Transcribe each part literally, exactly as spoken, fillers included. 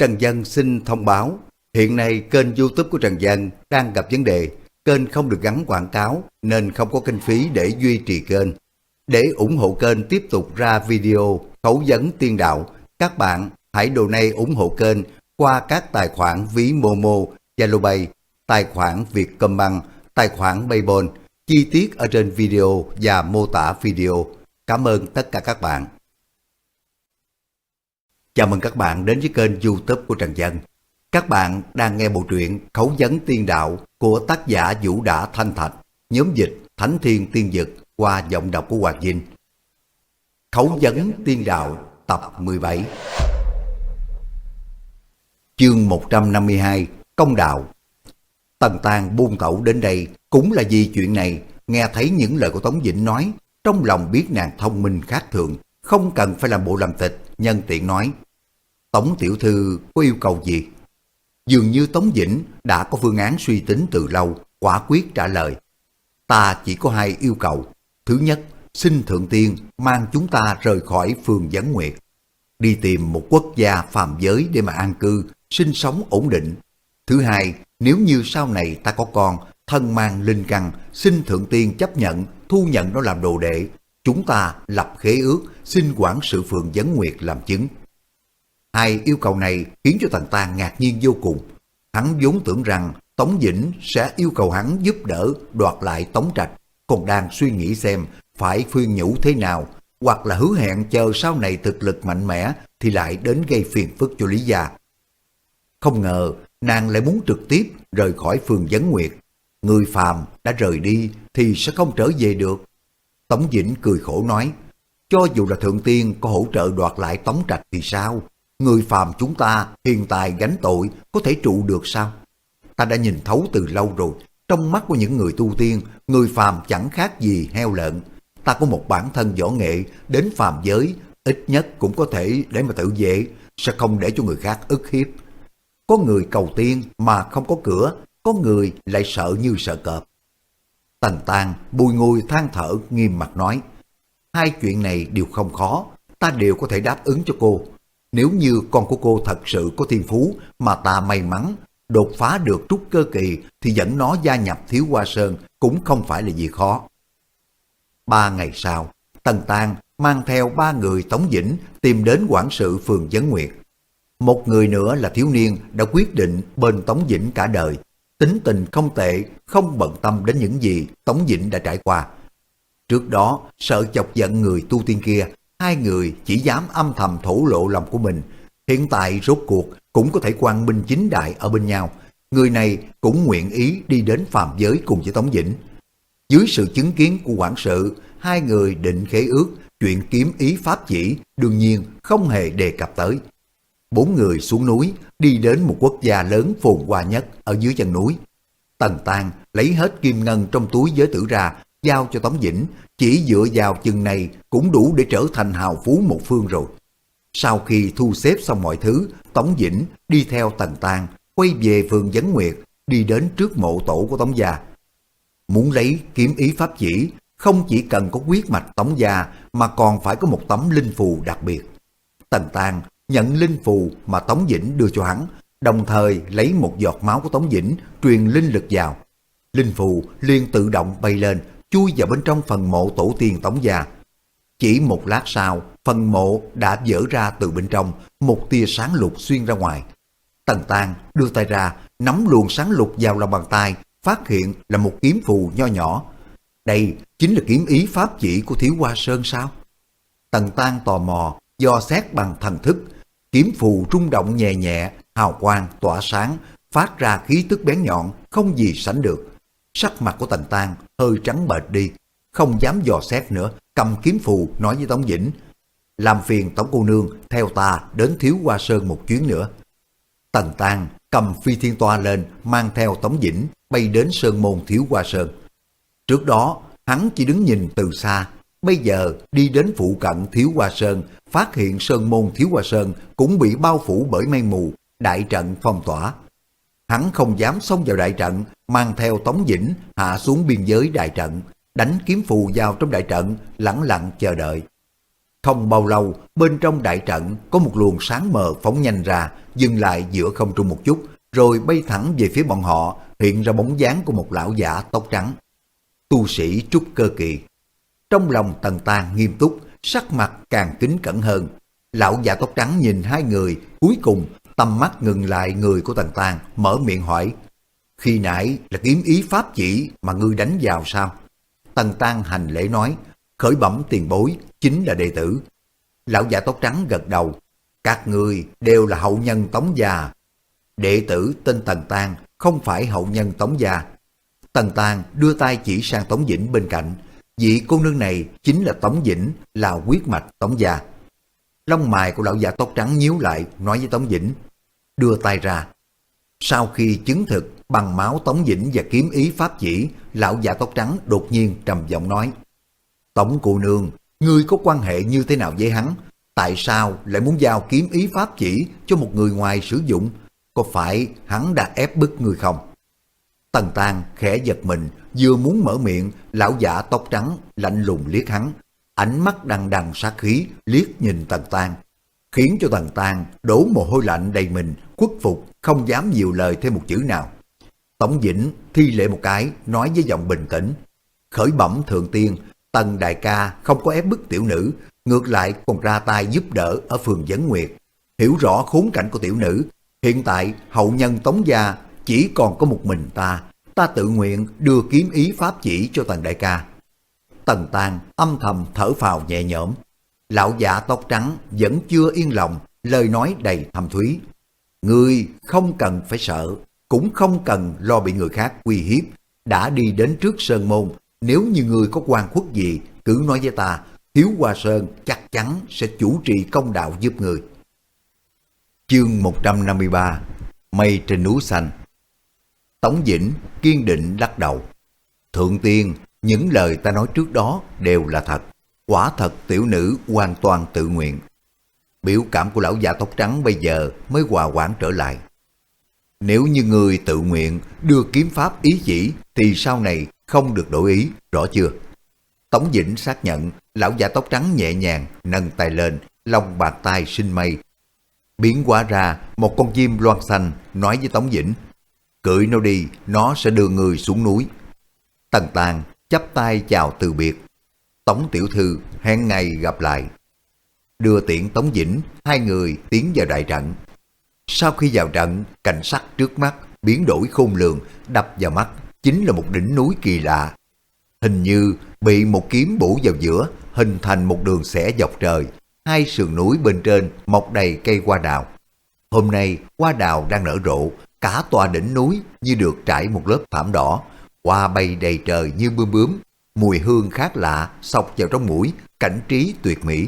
Trần Dân xin thông báo, hiện nay kênh YouTube của Trần Dân đang gặp vấn đề, kênh không được gắn quảng cáo nên không có kinh phí để duy trì kênh. Để ủng hộ kênh tiếp tục ra video khẩu vấn tiên đạo, các bạn hãy donate ủng hộ kênh qua các tài khoản ví Momo, Zalopay, tài khoản Vietcombank, tài khoản PayPal, chi tiết ở trên video và mô tả video. Cảm ơn tất cả các bạn. Chào mừng các bạn đến với kênh YouTube của Trần Dân. Các bạn đang nghe bộ truyện Khẩu vấn tiên đạo của tác giả Vũ Đả Thanh Thạch, nhóm dịch Thánh Thiên Tiên Dực qua giọng đọc của Hoàng Vinh. Khẩu vấn tiên đạo tập mười bảy. Chương một trăm năm mươi hai, Công đạo. Tần Tàng buông tẩu đến đây cũng là vì chuyện này. Nghe thấy những lời của Tống Vĩnh nói, trong lòng biết nàng thông minh khác thường, không cần phải làm bộ làm tịch, nhân tiện nói: Tống tiểu thư có yêu cầu gì? Dường như Tống Vĩnh đã có phương án suy tính từ lâu, quả quyết trả lời: Ta chỉ có hai yêu cầu. Thứ nhất, xin Thượng Tiên mang chúng ta rời khỏi phường Vấn Nguyệt, đi tìm một quốc gia phàm giới để mà an cư, sinh sống ổn định. Thứ hai, nếu như sau này ta có con, thân mang linh căn, xin Thượng Tiên chấp nhận, thu nhận nó làm đồ đệ. Chúng ta lập khế ước, xin quản sự phường Vấn Nguyệt làm chứng. Hai yêu cầu này khiến cho Tần Tàng ngạc nhiên vô cùng. Hắn vốn tưởng rằng Tống Vĩnh sẽ yêu cầu hắn giúp đỡ đoạt lại Tống Trạch, còn đang suy nghĩ xem phải khuyên nhủ thế nào, hoặc là hứa hẹn chờ sau này thực lực mạnh mẽ thì lại đến gây phiền phức cho Lý gia. Không ngờ nàng lại muốn trực tiếp rời khỏi phường Vấn Nguyệt. Người phàm đã rời đi thì sẽ không trở về được. Tống Vĩnh cười khổ nói: Cho dù là Thượng Tiên có hỗ trợ đoạt lại Tống Trạch thì sao? Người phàm chúng ta hiền tài gánh tội có thể trụ được sao? Ta đã nhìn thấu từ lâu rồi, trong mắt của những người tu tiên, người phàm chẳng khác gì heo lợn. Ta có một bản thân võ nghệ, đến phàm giới ít nhất cũng có thể để mà tự vệ, sẽ không để cho người khác ức hiếp. Có người cầu tiên mà không có cửa, có người lại sợ như sợ cọp. Tần Tàng bùi ngùi than thở, nghiêm mặt nói: Hai chuyện này đều không khó, ta đều có thể đáp ứng cho cô. Nếu như con của cô thật sự có thiên phú mà ta may mắn đột phá được trúc cơ kỳ thì dẫn nó gia nhập Thiếu Hoa Sơn cũng không phải là gì khó. Ba ngày sau, Tần Tàng mang theo ba người Tống Vĩnh tìm đến quản sự phường Vấn Nguyệt. Một người nữa là thiếu niên đã quyết định bên Tống Vĩnh cả đời, tính tình không tệ, không bận tâm đến những gì Tống Vĩnh đã trải qua. Trước đó sợ chọc giận người tu tiên kia, hai người chỉ dám âm thầm thổ lộ lòng của mình. Hiện tại rốt cuộc cũng có thể quang minh chính đại ở bên nhau. Người này cũng nguyện ý đi đến phàm giới cùng với Tống Vĩnh. Dưới sự chứng kiến của quản sự, hai người định khế ước, chuyện kiếm ý pháp chỉ đương nhiên không hề đề cập tới. Bốn người xuống núi, đi đến một quốc gia lớn phồn hoa nhất ở dưới chân núi. Tần Tàng lấy hết kim ngân trong túi giới tử ra, giao cho Tống Vĩnh, chỉ dựa vào chừng này cũng đủ để trở thành hào phú một phương rồi. Sau khi thu xếp xong mọi thứ, Tống Vĩnh đi theo Tần Tàng quay về phường Vấn Nguyệt, đi đến trước mộ tổ của Tống gia. Muốn lấy kiếm ý pháp chỉ, không chỉ cần có huyết mạch Tống gia mà còn phải có một tấm linh phù đặc biệt. Tần Tàng nhận linh phù mà Tống Vĩnh đưa cho hắn, đồng thời lấy một giọt máu của Tống Vĩnh truyền linh lực vào. Linh phù liền tự động bay lên, chui vào bên trong phần mộ tổ tiên Tống gia. Chỉ một lát sau, phần mộ đã vỡ ra từ bên trong, một tia sáng lục xuyên ra ngoài. Tần Tàng đưa tay ra, nắm luồng sáng lục vào lòng bàn tay, phát hiện là một kiếm phù nho nhỏ. Đây chính là kiếm ý pháp chỉ của Thiếu Hoa Sơn sao? Tần Tàng tò mò, dò xét bằng thần thức. Kiếm phù rung động nhẹ nhẹ, hào quang tỏa sáng, phát ra khí tức bén nhọn, không gì sánh được. Sắc mặt của Tần Tàng hơi trắng bệch đi, không dám dò xét nữa, cầm kiếm phù nói với Tống Vĩnh: Làm phiền Tống cô nương theo ta đến Thiếu Hoa Sơn một chuyến nữa. Tần Tàng cầm phi thiên toa lên, mang theo Tống Vĩnh bay đến sơn môn Thiếu Hoa Sơn. Trước đó hắn chỉ đứng nhìn từ xa, bây giờ đi đến phụ cận Thiếu Hoa Sơn, phát hiện sơn môn Thiếu Hoa Sơn cũng bị bao phủ bởi mây mù, đại trận phong tỏa. Hắn không dám xông vào đại trận, mang theo Tống Vĩnh hạ xuống biên giới đại trận, đánh kiếm phù vào trong đại trận, lẳng lặng chờ đợi. Không bao lâu, bên trong đại trận có một luồng sáng mờ phóng nhanh ra, dừng lại giữa không trung một chút, rồi bay thẳng về phía bọn họ, hiện ra bóng dáng của một lão giả tóc trắng. Tu sĩ trúc cơ kỳ. Trong lòng Tần Tang nghiêm túc, sắc mặt càng kính cẩn hơn. Lão giả tóc trắng nhìn hai người, cuối cùng tầm mắt ngừng lại người của Tần Tang, mở miệng hỏi: khi nãy là kiếm ý pháp chỉ mà ngươi đánh vào sao? Tần Tang hành lễ nói: khởi bẩm tiền bối, chính là đệ tử. Lão giả tóc trắng gật đầu: các ngươi đều là hậu nhân Tống gia. Đệ tử tên Tần Tang, không phải hậu nhân Tống gia. Tần Tang đưa tay chỉ sang Tống Dĩnh bên cạnh. Vị cô nương này chính là Tống Dĩnh, là huyết mạch Tống gia. Lông mày của lão giả tóc trắng nhíu lại, nói với Tống Dĩnh: đưa tay ra. Sau khi chứng thực bằng máu Tống Dĩnh và kiếm ý pháp chỉ, lão giả tóc trắng đột nhiên trầm giọng nói: Tống cô nương, ngươi có quan hệ như thế nào với hắn? Tại sao lại muốn giao kiếm ý pháp chỉ cho một người ngoài sử dụng? Có phải hắn đã ép bức ngươi không? Tần Tang khẽ giật mình, vừa muốn mở miệng, lão giả tóc trắng lạnh lùng liếc hắn, ánh mắt đằng đằng sát khí liếc nhìn Tần Tang, khiến cho Tần Tang đổ mồ hôi lạnh đầy mình, khuất phục, không dám nhiều lời thêm một chữ nào. Tống Dĩnh thi lễ một cái, nói với giọng bình tĩnh: khởi bẩm thượng tiên, Tần đại ca không có ép bức tiểu nữ, ngược lại còn ra tay giúp đỡ ở phường Vấn Nguyệt. Hiểu rõ khốn cảnh của tiểu nữ, hiện tại hậu nhân Tống gia chỉ còn có một mình ta, ta tự nguyện đưa kiếm ý pháp chỉ cho Tần đại ca. Tần Tang âm thầm thở phào nhẹ nhõm. Lão giả tóc trắng vẫn chưa yên lòng, lời nói đầy thâm thúy: ngươi không cần phải sợ, cũng không cần lo bị người khác uy hiếp. Đã đi đến trước sơn môn, nếu như ngươi có oan khuất gì, cứ nói với ta, Hiếu Hoa Sơn chắc chắn sẽ chủ trì công đạo giúp ngươi. Chương một trăm năm mươi ba. Mây trên núi xanh. Tống Dĩnh kiên định lắc đầu: thượng tiên, những lời ta nói trước đó đều là thật. Quả thật tiểu nữ hoàn toàn tự nguyện. Biểu cảm của lão già tóc trắng bây giờ mới hòa hoãn trở lại. Nếu như người tự nguyện đưa kiếm pháp ý chỉ thì sau này không được đổi ý, rõ chưa? Tống Dĩnh xác nhận. Lão già tóc trắng nhẹ nhàng nâng tay lên, lòng bàn tay sinh mây, biến hóa ra một con chim loan xanh, nói với Tống Dĩnh: cưỡi nó đi, nó sẽ đưa người xuống núi. Tần Tang chắp tay chào từ biệt: Tống tiểu thư, hẹn ngày gặp lại. Đưa tiễn Tống Dĩnh, hai người tiến vào đại trận. Sau khi vào trận, cảnh sắc trước mắt biến đổi khôn lường, đập vào mắt chính là một đỉnh núi kỳ lạ. Hình như bị một kiếm bổ vào giữa, hình thành một đường xẻ dọc trời. Hai sườn núi bên trên mọc đầy cây hoa đào. Hôm nay hoa đào đang nở rộ, cả tòa đỉnh núi như được trải một lớp thảm đỏ. Hoa bay đầy trời như bướm bướm, mùi hương khác lạ xộc vào trong mũi, cảnh trí tuyệt mỹ.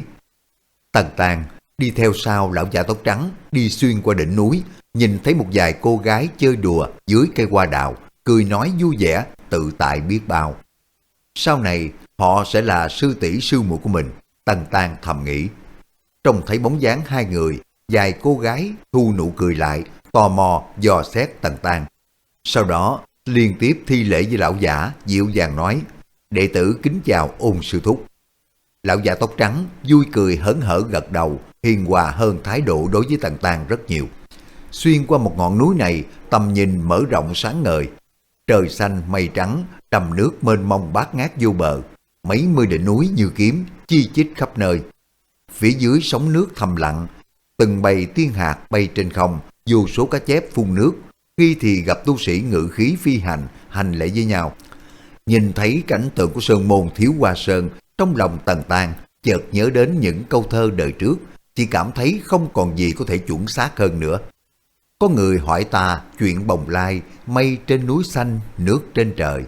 Tần Tang đi theo sau lão già tóc trắng, đi xuyên qua đỉnh núi, nhìn thấy một vài cô gái chơi đùa dưới cây hoa đào, cười nói vui vẻ, tự tại biết bao. Sau này họ sẽ là sư tỷ sư muội của mình, Tần Tang thầm nghĩ. Trông thấy bóng dáng hai người, vài cô gái thu nụ cười lại, tò mò dò xét Tần Tang. Sau đó liên tiếp thi lễ với lão giả, dịu dàng nói: đệ tử kính chào Ôn sư thúc. Lão giả tóc trắng vui cười hớn hở gật đầu, hiền hòa hơn thái độ đối với Tần Tang rất nhiều. Xuyên qua một ngọn núi này, tầm nhìn mở rộng sáng ngời. Trời xanh mây trắng, đầm nước mênh mông bát ngát vô bờ, mấy mươi đỉnh núi như kiếm chi chít khắp nơi. Phía dưới sóng nước thầm lặng, từng bầy tiên hạt bay trên không, vô số cá chép phun nước, khi thì gặp tu sĩ ngự khí phi hành, hành lễ với nhau. Nhìn thấy cảnh tượng của sơn môn Thiếu Hoa Sơn, trong lòng Tần Tang chợt nhớ đến những câu thơ đời trước, chỉ cảm thấy không còn gì có thể chuẩn xác hơn nữa. Có người hỏi ta chuyện bồng lai, mây trên núi xanh, nước trên trời.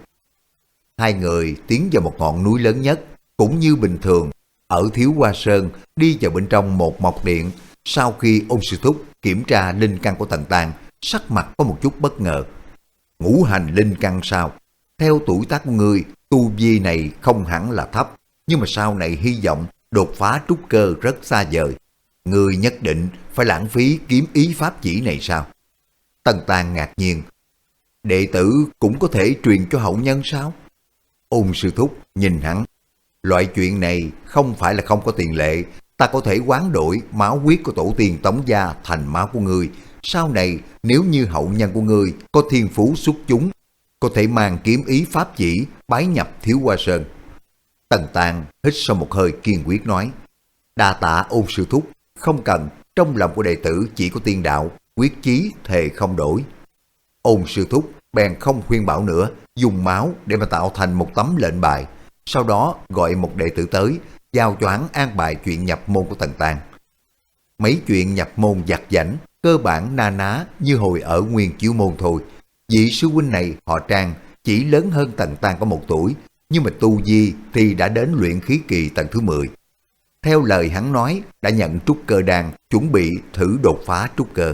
Hai người tiến vào một ngọn núi lớn nhất, cũng như bình thường, ở Thiếu Hoa Sơn, đi vào bên trong một mộc điện. Sau khi Ôn sư thúc kiểm tra linh căn của Tần Tang, sắc mặt có một chút bất ngờ. Ngũ hành linh căn sao? Theo tuổi tác của ngươi, tu vi này không hẳn là thấp, nhưng mà sau này hy vọng đột phá trúc cơ rất xa vời. Ngươi nhất định phải lãng phí kiếm ý pháp chỉ này sao? Tần Tang ngạc nhiên. Đệ tử cũng có thể truyền cho hậu nhân sao? Ôn sư thúc nhìn hắn. Loại chuyện này không phải là không có tiền lệ, ta có thể hoán đổi máu huyết của tổ tiên Tống gia thành máu của ngươi. Sau này nếu như hậu nhân của ngươi có thiên phú xuất chúng, có thể mang kiếm ý pháp chỉ bái nhập Thiếu Hoa Sơn. Tần Tàng hít sâu một hơi kiên quyết nói, đa tạ Ôn sư thúc, không cần, trong lòng của đệ tử chỉ có tiên đạo, quyết chí thề không đổi. Ôn sư thúc bèn không khuyên bảo nữa, dùng máu để mà tạo thành một tấm lệnh bài, sau đó gọi một đệ tử tới, giao cho hắn an bài chuyện nhập môn của Tần Tàng. Mấy chuyện nhập môn vặt vãnh, cơ bản na ná như hồi ở Nguyên Chiếu môn thôi. Vị sư huynh này họ Trang, chỉ lớn hơn Tần Tàng có một tuổi, nhưng mà tu vi thì đã đến luyện khí kỳ tầng thứ mười. Theo lời hắn nói, đã nhận trúc cơ đan, chuẩn bị thử đột phá trúc cơ.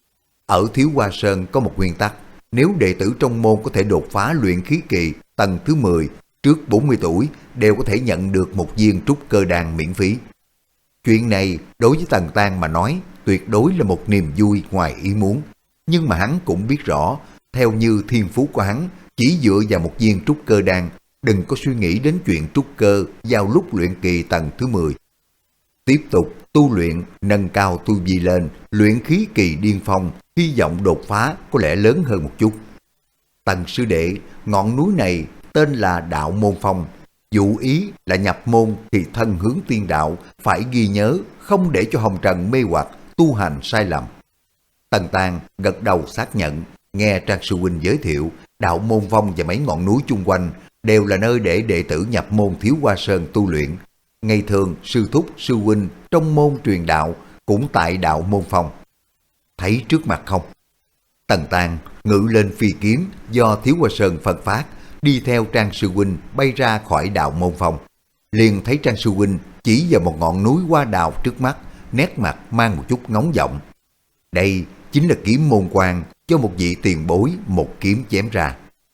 Ở Thiếu Hoa Sơn có một nguyên tắc, nếu đệ tử trong môn có thể đột phá luyện khí kỳ tầng thứ mười trước bốn mươi tuổi, đều có thể nhận được một viên trúc cơ đan miễn phí. Chuyện này đối với Tần Tàng mà nói, tuyệt đối là một niềm vui ngoài ý muốn. Nhưng mà hắn cũng biết rõ, theo như thiên phú của hắn, chỉ dựa vào một viên trúc cơ đan, đừng có suy nghĩ đến chuyện trúc cơ vào lúc luyện kỳ tầng thứ mười. Tiếp tục tu luyện, nâng cao tu vi lên, luyện khí kỳ điên phong, hy vọng đột phá có lẽ lớn hơn một chút. Tần sư đệ, ngọn núi này tên là Đạo Môn Phong, dụ ý là nhập môn thì thân hướng tiên đạo, phải ghi nhớ, không để cho hồng trần mê hoặc, tu hành sai lầm. Tần Tàng gật đầu xác nhận, nghe Trang sư huynh giới thiệu, Đạo Môn Phong và mấy ngọn núi chung quanh đều là nơi để đệ tử nhập môn Thiếu Hoa Sơn tu luyện. Ngày thường sư thúc sư huynh trong môn truyền đạo cũng tại Đạo Môn Phong. Thấy trước mặt không? Tần Tàng ngự lên phi kiếm do Thiếu Hoa Sơn phân phát, đi theo Trang sư huynh bay ra khỏi Đạo Môn Phong. Liền thấy Trang sư huynh chỉ vào một ngọn núi hoa đào trước mắt, nét mặt mang một chút ngóng giọng. Đây chính là kiếm môn quan cho một vị tiền bối một kiếm chém ra.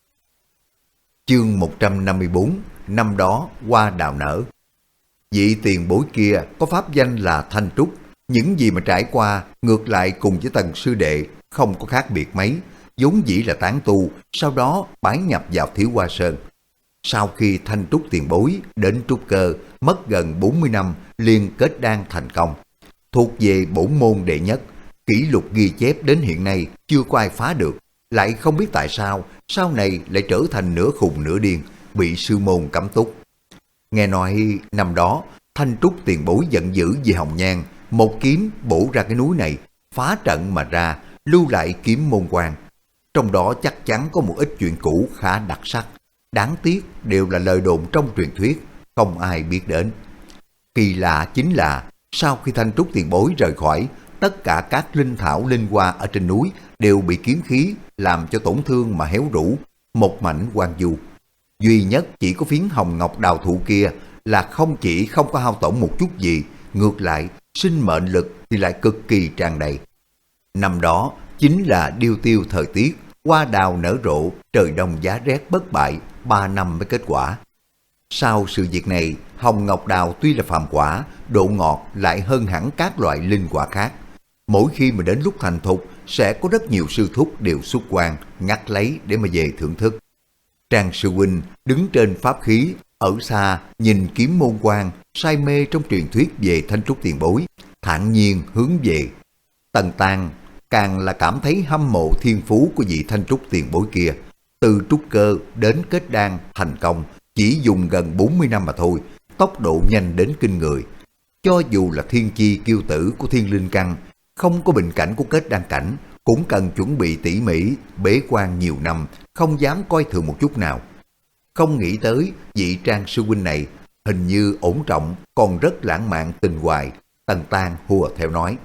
Chương một trăm năm mươi tư, năm đó hoa đào nở. Vị tiền bối kia có pháp danh là Thanh Trúc, những gì mà trải qua ngược lại cùng với Tần sư đệ không có khác biệt mấy, vốn dĩ là tán tu, sau đó bái nhập vào Thiếu Hoa Sơn. Sau khi Thanh Trúc tiền bối đến trúc cơ, mất gần bốn mươi năm liền kết đan thành công, thuộc về bổn môn đệ nhất, kỷ lục ghi chép đến hiện nay chưa có ai phá được, lại không biết tại sao sau này lại trở thành nửa khùng nửa điên, bị sư môn cấm túc. Nghe nói năm đó Thanh Trúc tiền bối giận dữ vì Hồng Nhan, một kiếm bổ ra cái núi này, phá trận mà ra, lưu lại kiếm môn quan. Trong đó chắc chắn có một ít chuyện cũ khá đặc sắc, đáng tiếc đều là lời đồn trong truyền thuyết, không ai biết đến. Kỳ lạ chính là sau khi Thanh Trúc tiền bối rời khỏi, tất cả các linh thảo linh hoa ở trên núi đều bị kiếm khí làm cho tổn thương mà héo rũ, một mảnh hoang vu. Duy nhất chỉ có phiến hồng ngọc đào thụ kia là không chỉ không có hao tổn một chút gì, ngược lại sinh mệnh lực thì lại cực kỳ tràn đầy. Năm đó chính là điêu tiêu thời tiết, hoa đào nở rộ, trời đông giá rét bất bại, ba năm mới kết quả. Sau sự việc này, hồng ngọc đào tuy là phàm quả, độ ngọt lại hơn hẳn các loại linh quả khác. Mỗi khi mà đến lúc thành thục, sẽ có rất nhiều sư thúc đều xuất quan, ngắt lấy để mà về thưởng thức. Trang sư huynh đứng trên pháp khí, ở xa nhìn kiếm môn quan, say mê trong truyền thuyết về Thanh Trúc tiền bối, thản nhiên hướng về. Tần Tàng càng là cảm thấy hâm mộ thiên phú của vị Thanh Trúc tiền bối kia. Từ trúc cơ đến kết đan thành công chỉ dùng gần bốn mươi năm mà thôi, tốc độ nhanh đến kinh người. Cho dù là thiên chi kiêu tử của thiên linh căn, không có bình cảnh của kết đan cảnh, cũng cần chuẩn bị tỉ mỉ, bế quan nhiều năm, không dám coi thường một chút nào. Không nghĩ tới vị Trang sư huynh này hình như ổn trọng, còn rất lãng mạn tình hoài. Tần Tàng hùa theo nói,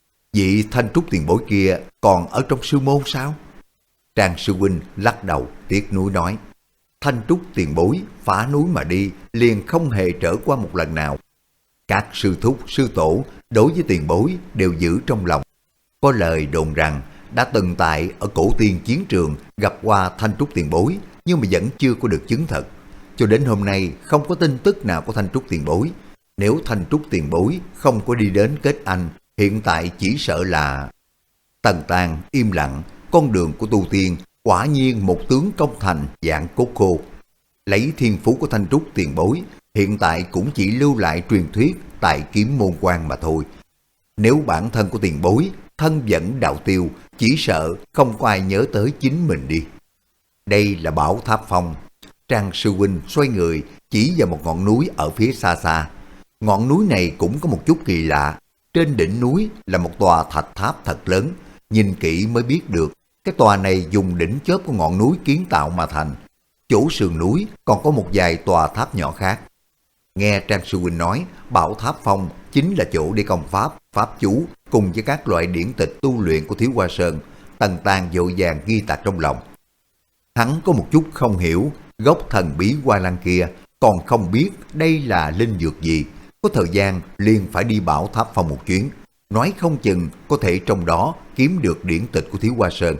vị Thanh Trúc tiền bối kia còn ở trong sư môn sao? Trang sư huynh lắc đầu tiếc nuối nói, Thanh Trúc tiền bối phá núi mà đi, liền không hề trở qua một lần nào. Các sư thúc sư tổ đối với tiền bối đều giữ trong lòng. Có lời đồn rằng đã từng tại ở cổ tiên chiến trường gặp qua Thanh Trúc tiền bối, nhưng mà vẫn chưa có được chứng thật. Cho đến hôm nay không có tin tức nào của Thanh Trúc tiền bối. Nếu Thanh Trúc tiền bối không có đi đến kết anh, hiện tại chỉ sợ là... Tần Tàng im lặng, con đường của tu tiên quả nhiên một tướng công thành dạng cốt khô. Lấy thiên phú của Thanh Trúc tiền bối, hiện tại cũng chỉ lưu lại truyền thuyết tại kiếm môn quan mà thôi. Nếu bản thân của tiền bối thân dẫn đạo tiêu, chỉ sợ không có ai nhớ tới chính mình đi. Đây là Bảo Tháp Phong. Trang sư huynh xoay người chỉ vào một ngọn núi ở phía xa xa. Ngọn núi này cũng có một chút kỳ lạ. Trên đỉnh núi là một tòa thạch tháp thật lớn. Nhìn kỹ mới biết được cái tòa này dùng đỉnh chóp của ngọn núi kiến tạo mà thành. Chỗ sườn núi còn có một vài tòa tháp nhỏ khác. Nghe Trang sư huynh nói, Bảo Tháp Phong chính là chỗ để công pháp, pháp chú cùng với các loại điển tịch tu luyện của Thiếu Hoa Sơn. Tần Tàng vội vàng ghi tạc trong lòng. Hắn có một chút không hiểu gốc thần bí Hoa Lan kia, còn không biết đây là linh dược gì. Có thời gian liền phải đi Bảo Tháp Phong một chuyến, nói không chừng có thể trong đó kiếm được điển tịch của Thiếu Hoa Sơn.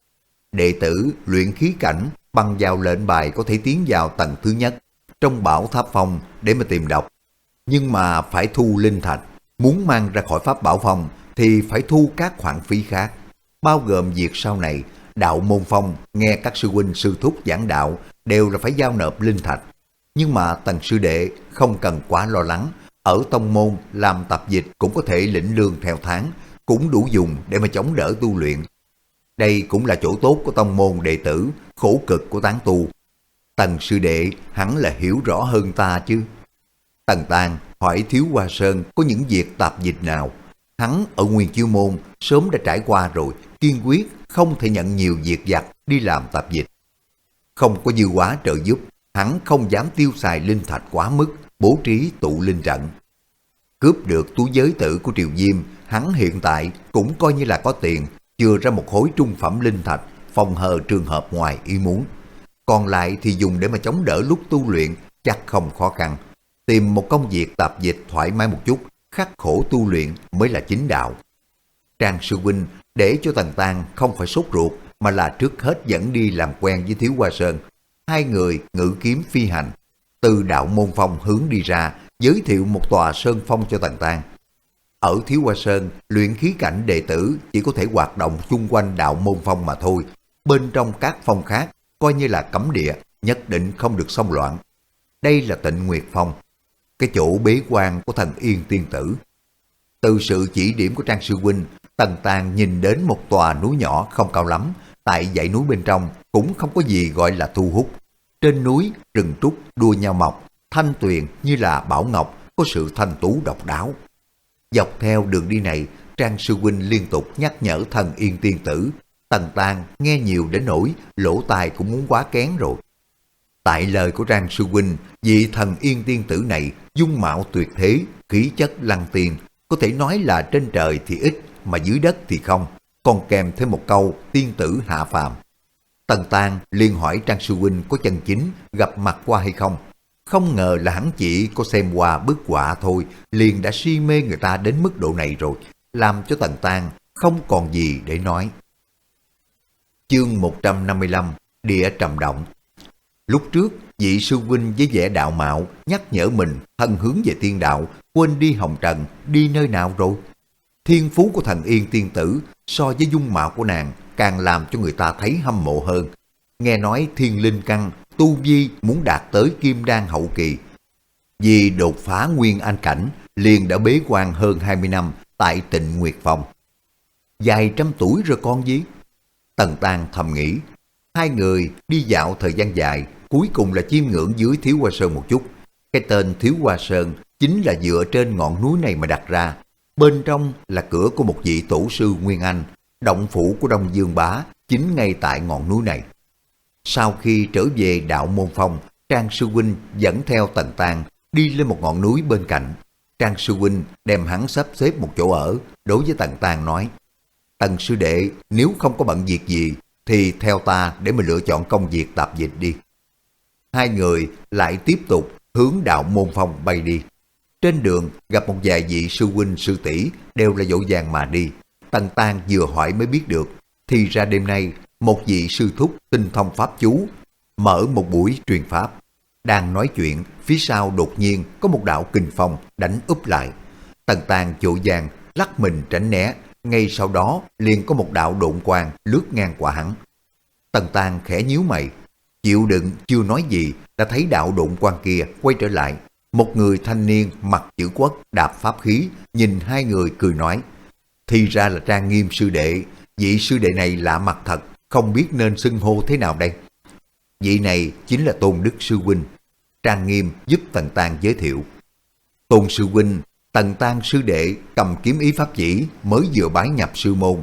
Đệ tử luyện khí cảnh bằng vào lệnh bài có thể tiến vào tầng thứ nhất trong Bảo Tháp Phong để mà tìm đọc. Nhưng mà phải thu linh thạch, muốn mang ra khỏi Pháp Bảo Phong thì phải thu các khoản phí khác, bao gồm việc sau này đạo môn phong nghe các sư huynh sư thúc giảng đạo đều là phải giao nộp linh thạch. Nhưng mà Tần sư đệ không cần quá lo lắng, ở tông môn làm tập dịch cũng có thể lĩnh lương theo tháng, cũng đủ dùng để mà chống đỡ tu luyện. Đây cũng là chỗ tốt của tông môn đệ tử, khổ cực của tán tu. Tần sư đệ hẳn là hiểu rõ hơn ta chứ. Tần Tàng hỏi Thiếu Hoa Sơn có những việc tạp dịch nào. Hắn ở Nguyên Chiêu Môn sớm đã trải qua rồi, kiên quyết không thể nhận nhiều việc vặt đi làm tạp dịch. Không có dư hóa trợ giúp, hắn không dám tiêu xài linh thạch quá mức, bố trí tụ linh trận. Cướp được túi giới tử của Triều Diêm, hắn hiện tại cũng coi như là có tiền, chừa ra một khối trung phẩm linh thạch, phòng hờ trường hợp ngoài ý muốn. Còn lại thì dùng để mà chống đỡ lúc tu luyện, chắc không khó khăn. Tìm một công việc tạp dịch thoải mái một chút, khắc khổ tu luyện mới là chính đạo. Trang sư huynh để cho Tần Tàng không phải sốt ruột, mà là trước hết dẫn đi làm quen với Thiếu Hoa Sơn. Hai người ngự kiếm phi hành, từ đạo môn phong hướng đi ra, giới thiệu một tòa sơn phong cho Tần Tàng. Ở Thiếu Hoa Sơn, luyện khí cảnh đệ tử chỉ có thể hoạt động chung quanh đạo môn phong mà thôi. Bên trong các phong khác, coi như là cấm địa, nhất định không được xông loạn. Đây là Tịnh Nguyệt Phong, cái chỗ bế quan của thần Yên Tiên Tử. Từ sự chỉ điểm của Trang sư huynh, Tần Tàng nhìn đến một tòa núi nhỏ không cao lắm, tại dãy núi bên trong cũng không có gì gọi là thu hút. Trên núi, rừng trúc đua nhau mọc, thanh tuyền như là bảo ngọc, có sự thanh tú độc đáo. Dọc theo đường đi này, Trang sư huynh liên tục nhắc nhở thần Yên Tiên Tử. Tần Tàng nghe nhiều đến nỗi lỗ tai cũng muốn quá kén rồi. Tại lời của Trang sư huynh, vị thần Yên Tiên Tử này dung mạo tuyệt thế, khí chất lăng tiên, có thể nói là trên trời thì ít, mà dưới đất thì không, còn kèm thêm một câu tiên tử hạ phàm. Tần Tàng liền hỏi Trang sư huynh có chân chính gặp mặt qua hay không. Không ngờ là hắn chỉ có xem qua bức họa thôi, liền đã si mê người ta đến mức độ này rồi, làm cho Tần Tàng không còn gì để nói. Chương một trăm năm mươi lăm, Địa Trầm Động. Lúc trước, vị sư huynh với vẻ đạo mạo nhắc nhở mình thân hướng về tiên đạo, quên đi hồng trần, đi nơi nào rồi? Thiên phú của thần Yên Tiên Tử so với dung mạo của nàng càng làm cho người ta thấy hâm mộ hơn. Nghe nói thiên linh căn, tu vi muốn đạt tới kim đan hậu kỳ. Vì đột phá nguyên anh cảnh, liền đã bế quan hơn hai mươi năm tại Tịnh Nguyệt Phong. Vài trăm tuổi rồi con gì? Tần Tàng thầm nghĩ. Hai người đi dạo thời gian dài, cuối cùng là chiêm ngưỡng dưới Thiếu Hoa Sơn một chút. Cái tên Thiếu Hoa Sơn chính là dựa trên ngọn núi này mà đặt ra. Bên trong là cửa của một vị tổ sư Nguyên Anh, động phủ của Đông Dương Bá chính ngay tại ngọn núi này. Sau khi trở về đạo môn phong, Trang sư huynh dẫn theo Tần Tàng đi lên một ngọn núi bên cạnh. Trang sư huynh đem hắn sắp xếp một chỗ ở, đối với Tần Tàng nói: Tần sư đệ, nếu không có bận việc gì thì theo ta để mà lựa chọn công việc tạp dịch đi. Hai người lại tiếp tục hướng đạo môn phong bay đi. Trên đường gặp một vài vị sư huynh sư tỷ đều là vội vàng mà đi. Tần Tàng vừa hỏi mới biết được, thì ra đêm nay một vị sư thúc tinh thông pháp chú mở một buổi truyền pháp. Đang nói chuyện, phía sau đột nhiên có một đạo kình phong đánh úp lại. Tần Tàng vội vàng lắc mình tránh né, ngay sau đó liền có một đạo độn quang lướt ngang qua hắn. Tần Tàng khẽ nhíu mày, chịu đựng chưa nói gì đã thấy đạo độn quang kia quay trở lại. Một người thanh niên mặc chữ quốc đạp pháp khí, nhìn hai người cười nói, thì ra là Trang Nghiêm sư đệ, vị sư đệ này lạ mặt thật, không biết nên xưng hô thế nào đây. Vị này chính là Tôn Đức sư huynh. Trang Nghiêm giúp Tần Tang giới thiệu. Tôn sư huynh, Tần Tang sư đệ cầm kiếm ý pháp chỉ mới vừa bái nhập sư môn.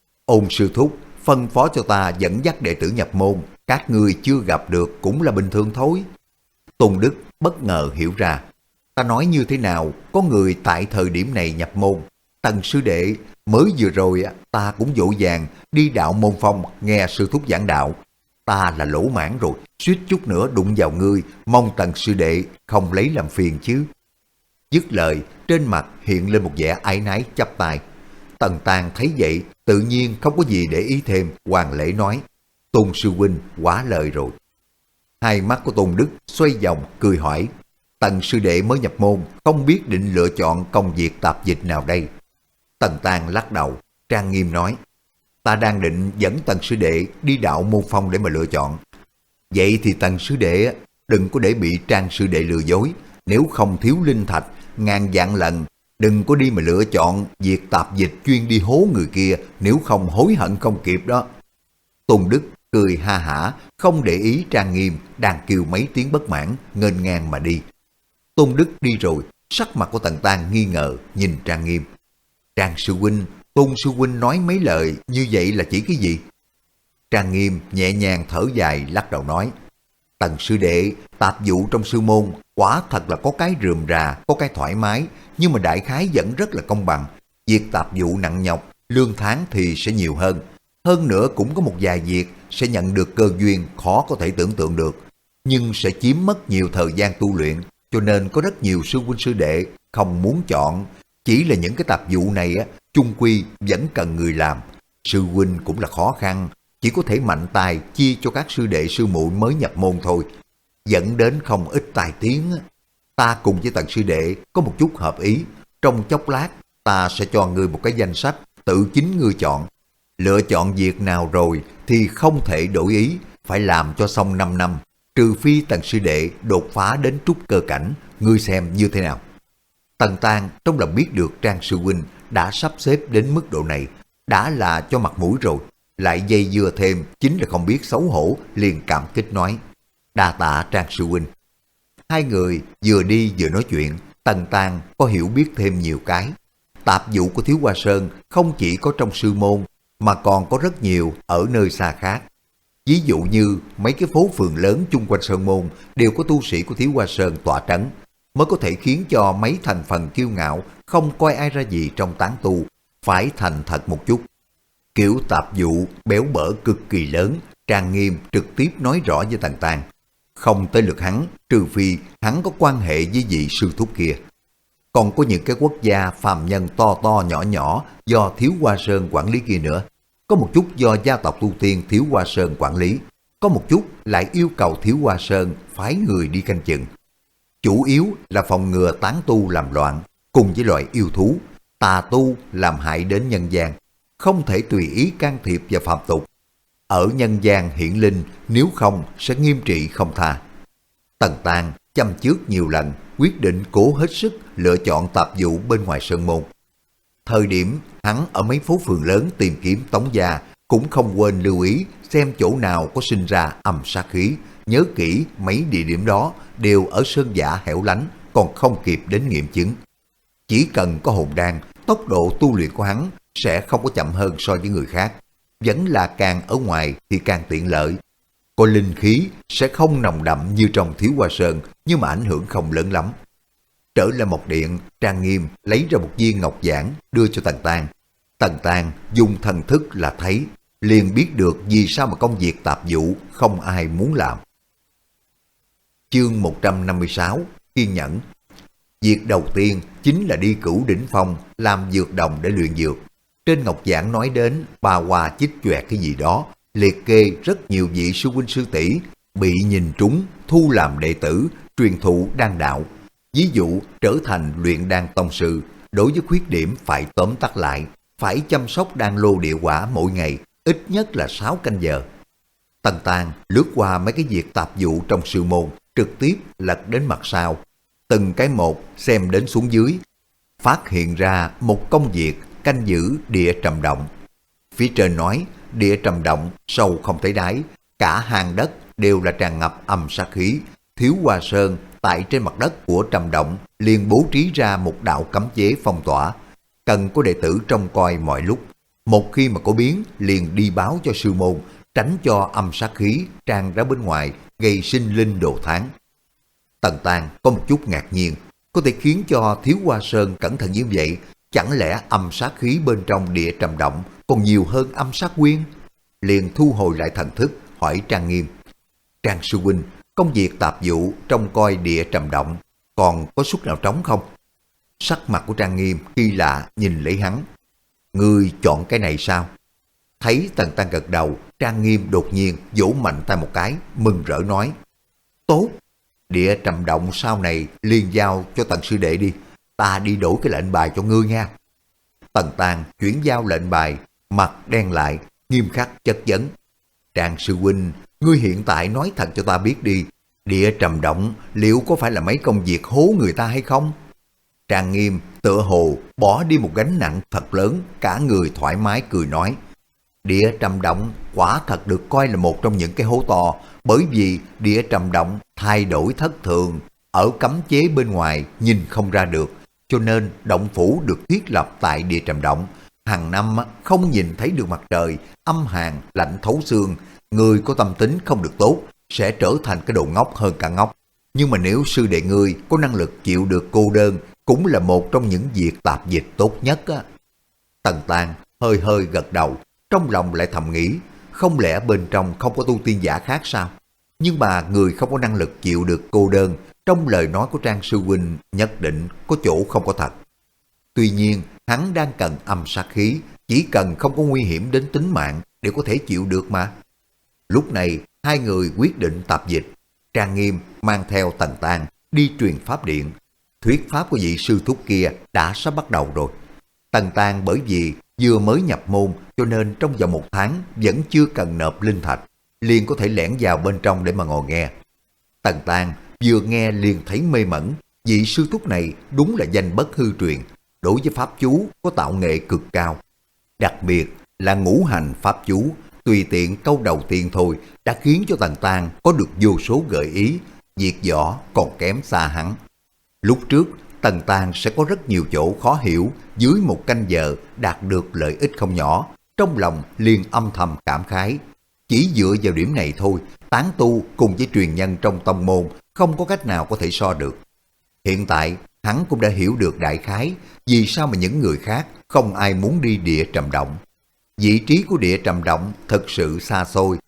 Ôn sư thúc phân phó cho ta dẫn dắt đệ tử nhập môn, các ngươi chưa gặp được cũng là bình thường thôi. Tôn Đức bất ngờ hiểu ra, ta nói như thế nào có người tại thời điểm này nhập môn. Tần sư đệ, mới vừa rồi ta cũng vội vàng đi đạo môn phong nghe sư thúc giảng đạo. Ta là lỗ mãn rồi, suýt chút nữa đụng vào ngươi, mong Tần sư đệ không lấy làm phiền chứ. Dứt lời, trên mặt hiện lên một vẻ áy náy chắp tay. Tần Tang thấy vậy, tự nhiên không có gì để ý thêm, hoàng lễ nói, Tôn sư huynh quá lời rồi. Hai mắt của Tôn Đức xoay vòng cười hỏi, Tần sư đệ mới nhập môn, không biết định lựa chọn công việc tạp dịch nào đây. Tần Tang lắc đầu, trang nghiêm nói, ta đang định dẫn Tần sư đệ đi đạo môn phong để mà lựa chọn. Vậy thì Tần sư đệ đừng có để bị Trang sư đệ lừa dối, nếu không thiếu linh thạch ngàn vạn lần, đừng có đi mà lựa chọn việc tạp dịch chuyên đi hố người kia, nếu không hối hận không kịp đó. Tôn Đức cười ha hả, không để ý Trang Nghiêm đang kêu mấy tiếng bất mãn, nghênh ngang mà đi. Tôn Đức đi rồi, sắc mặt của Tần Tang nghi ngờ nhìn Trang Nghiêm. Trang sư huynh, Tôn sư huynh nói mấy lời như vậy là chỉ cái gì? Trang Nghiêm nhẹ nhàng thở dài lắc đầu nói, Tần sư đệ, tạp vụ trong sư môn quả thật là có cái rườm rà, có cái thoải mái, nhưng mà đại khái vẫn rất là công bằng. Việc tạp vụ nặng nhọc, lương tháng thì sẽ nhiều hơn. Hơn nữa cũng có một vài việc sẽ nhận được cơ duyên khó có thể tưởng tượng được, nhưng sẽ chiếm mất nhiều thời gian tu luyện, cho nên có rất nhiều sư huynh sư đệ không muốn chọn. Chỉ là những cái tạp vụ này á, chung quy vẫn cần người làm. Sư huynh cũng là khó khăn, chỉ có thể mạnh tay chia cho các sư đệ sư muội mới nhập môn thôi, dẫn đến không ít tài tiếng. Ta cùng với Tần sư đệ có một chút hợp ý, trong chốc lát ta sẽ cho ngươi một cái danh sách, tự chính ngươi chọn. Lựa chọn việc nào rồi thì không thể đổi ý, phải làm cho xong 5 năm, trừ phi Tần sư đệ đột phá đến trúc cơ cảnh, ngươi xem như thế nào. Tần Tang trong lòng biết được Trang sư huynh đã sắp xếp đến mức độ này, đã là cho mặt mũi rồi, lại dây dưa thêm chính là không biết xấu hổ, liền cảm kích nói, đa tạ Trang sư huynh. Hai người vừa đi vừa nói chuyện, Tần Tang có hiểu biết thêm nhiều cái. Tạp vụ của Thiếu Hoa Sơn không chỉ có trong sư môn, mà còn có rất nhiều ở nơi xa khác. Ví dụ như mấy cái phố phường lớn chung quanh Sơn Môn đều có tu sĩ của Thiếu Hoa Sơn tọa trấn, mới có thể khiến cho mấy thành phần kiêu ngạo không coi ai ra gì trong tán tu, phải thành thật một chút. Kiểu tạp vụ béo bở cực kỳ lớn, Trang Nghiêm trực tiếp nói rõ với Tần Tang, không tới lượt hắn, trừ phi hắn có quan hệ với vị sư thúc kia. Còn có những cái quốc gia phàm nhân to to nhỏ nhỏ do Thiếu Hoa Sơn quản lý kia nữa. Có một chút do gia tộc tu tiên Thiếu Hoa Sơn quản lý, có một chút lại yêu cầu Thiếu Hoa Sơn phái người đi canh chừng. Chủ yếu là phòng ngừa tán tu làm loạn, cùng với loại yêu thú, tà tu làm hại đến nhân gian, không thể tùy ý can thiệp vào phạm tục. Ở nhân gian hiển linh, nếu không sẽ nghiêm trị không tha. Tần Tang chăm trước nhiều lần, quyết định cố hết sức lựa chọn tạp vụ bên ngoài sơn môn. Thời điểm hắn ở mấy phố phường lớn tìm kiếm Tống gia, cũng không quên lưu ý xem chỗ nào có sinh ra âm sát khí, nhớ kỹ mấy địa điểm đó đều ở sơn giả hẻo lánh, còn không kịp đến nghiệm chứng. Chỉ cần có hồn đan, tốc độ tu luyện của hắn sẽ không có chậm hơn so với người khác, vẫn là càng ở ngoài thì càng tiện lợi. Có linh khí sẽ không nồng đậm như trong Thiếu Hoa Sơn, nhưng mà ảnh hưởng không lớn lắm. Trở lại Mộc Điện, Trang Nghiêm lấy ra một viên ngọc giản đưa cho Tần Tang. Tần Tang dùng thần thức là thấy, liền biết được vì sao mà công việc tạp vụ không ai muốn làm. Chương một trăm năm mươi sáu, kiên nhẫn. Việc đầu tiên chính là đi Cửu Đỉnh Phong làm dược đồng để luyện dược. Trên ngọc giản nói đến ba hoa chích choẹt cái gì đó, liệt kê rất nhiều vị sư huynh sư tỷ bị nhìn trúng thu làm đệ tử truyền thụ đan đạo. Ví dụ trở thành luyện đan tông sư, đối với khuyết điểm phải tóm tắt lại, phải chăm sóc đan lô địa quả mỗi ngày, ít nhất là sáu canh giờ. Tần Tang lướt qua mấy cái việc tạp vụ trong sư môn, trực tiếp lật đến mặt sau. từng cái một xem đến xuống dưới, phát hiện ra một công việc canh giữ địa trầm động. Phía trên nói địa trầm động sâu không thấy đáy, cả hang đất đều là tràn ngập âm sát khí. Thiếu Hoa Sơn tại trên mặt đất của trầm động liền bố trí ra một đạo cấm chế phong tỏa, cần có đệ tử trông coi mọi lúc. Một khi mà có biến liền đi báo cho sư môn, tránh cho âm sát khí tràn ra bên ngoài gây sinh linh đồ thán. Tần Tàng có một chút ngạc nhiên, có thể khiến cho Thiếu Hoa Sơn cẩn thận như vậy, chẳng lẽ âm sát khí bên trong địa trầm động còn nhiều hơn âm sát nguyên? Liền thu hồi lại thần thức, hỏi Trang Nghiêm. Trang sư huynh, công việc tạp vụ trông coi địa trầm động còn có suất nào trống không? Sắc mặt của Trang Nghiêm kỳ lạ nhìn lấy hắn. Ngươi chọn cái này sao? Thấy Tần Tăng gật đầu, Trang Nghiêm đột nhiên vỗ mạnh tay một cái, mừng rỡ nói. Tốt, địa trầm động sau này liền giao cho Tần sư đệ đi, ta đi đổi cái lệnh bài cho ngươi nha. Tần Tăng chuyển giao lệnh bài, mặt đen lại, nghiêm khắc chất vấn. Trang sư huynh, ngươi hiện tại nói thật cho ta biết đi, địa trầm động liệu có phải là mấy công việc hố người ta hay không? Trang Nghiêm tựa hồ bỏ đi một gánh nặng thật lớn, cả người thoải mái cười nói. Địa trầm động quả thật được coi là một trong những cái hố to, bởi vì địa trầm động thay đổi thất thường, ở cấm chế bên ngoài nhìn không ra được, cho nên động phủ được thiết lập tại địa trầm động. Hàng năm không nhìn thấy được mặt trời, âm hàn, lạnh thấu xương, người có tâm tính không được tốt, sẽ trở thành cái đồ ngốc hơn cả ngốc. Nhưng mà nếu sư đệ ngươi có năng lực chịu được cô đơn, cũng là một trong những việc tạp dịch tốt nhất á. Tần Tàng hơi hơi gật đầu, trong lòng lại thầm nghĩ, không lẽ bên trong không có tu tiên giả khác sao? Nhưng mà người không có năng lực chịu được cô đơn, trong lời nói của Trang sư huynh nhất định có chỗ không có thật. Tuy nhiên, hắn đang cần âm sát khí, chỉ cần không có nguy hiểm đến tính mạng đều có thể chịu được mà. Lúc này, hai người quyết định tạp dịch. Trang Nghiêm mang theo Tần Tàng đi truyền pháp điện. Thuyết pháp của vị sư thúc kia đã sắp bắt đầu rồi. Tần Tàng bởi vì vừa mới nhập môn cho nên trong vòng một tháng vẫn chưa cần nộp linh thạch, liền có thể lẻn vào bên trong để mà ngồi nghe. Tần Tàng vừa nghe liền thấy mê mẩn, vị sư thúc này đúng là danh bất hư truyền, đối với pháp chú có tạo nghệ cực cao. Đặc biệt là ngũ hành pháp chú, tùy tiện câu đầu tiên thôi đã khiến cho Tần Tàng có được vô số gợi ý, việc võ còn kém xa hắn. Lúc trước, Tần Tàng sẽ có rất nhiều chỗ khó hiểu, dưới một canh giờ đạt được lợi ích không nhỏ, trong lòng liền âm thầm cảm khái. Chỉ dựa vào điểm này thôi, tán tu cùng với truyền nhân trong tông môn không có cách nào có thể so được. Hiện tại, hắn cũng đã hiểu được đại khái vì sao mà những người khác không ai muốn đi địa trầm động. Vị trí của địa trầm động thật sự xa xôi.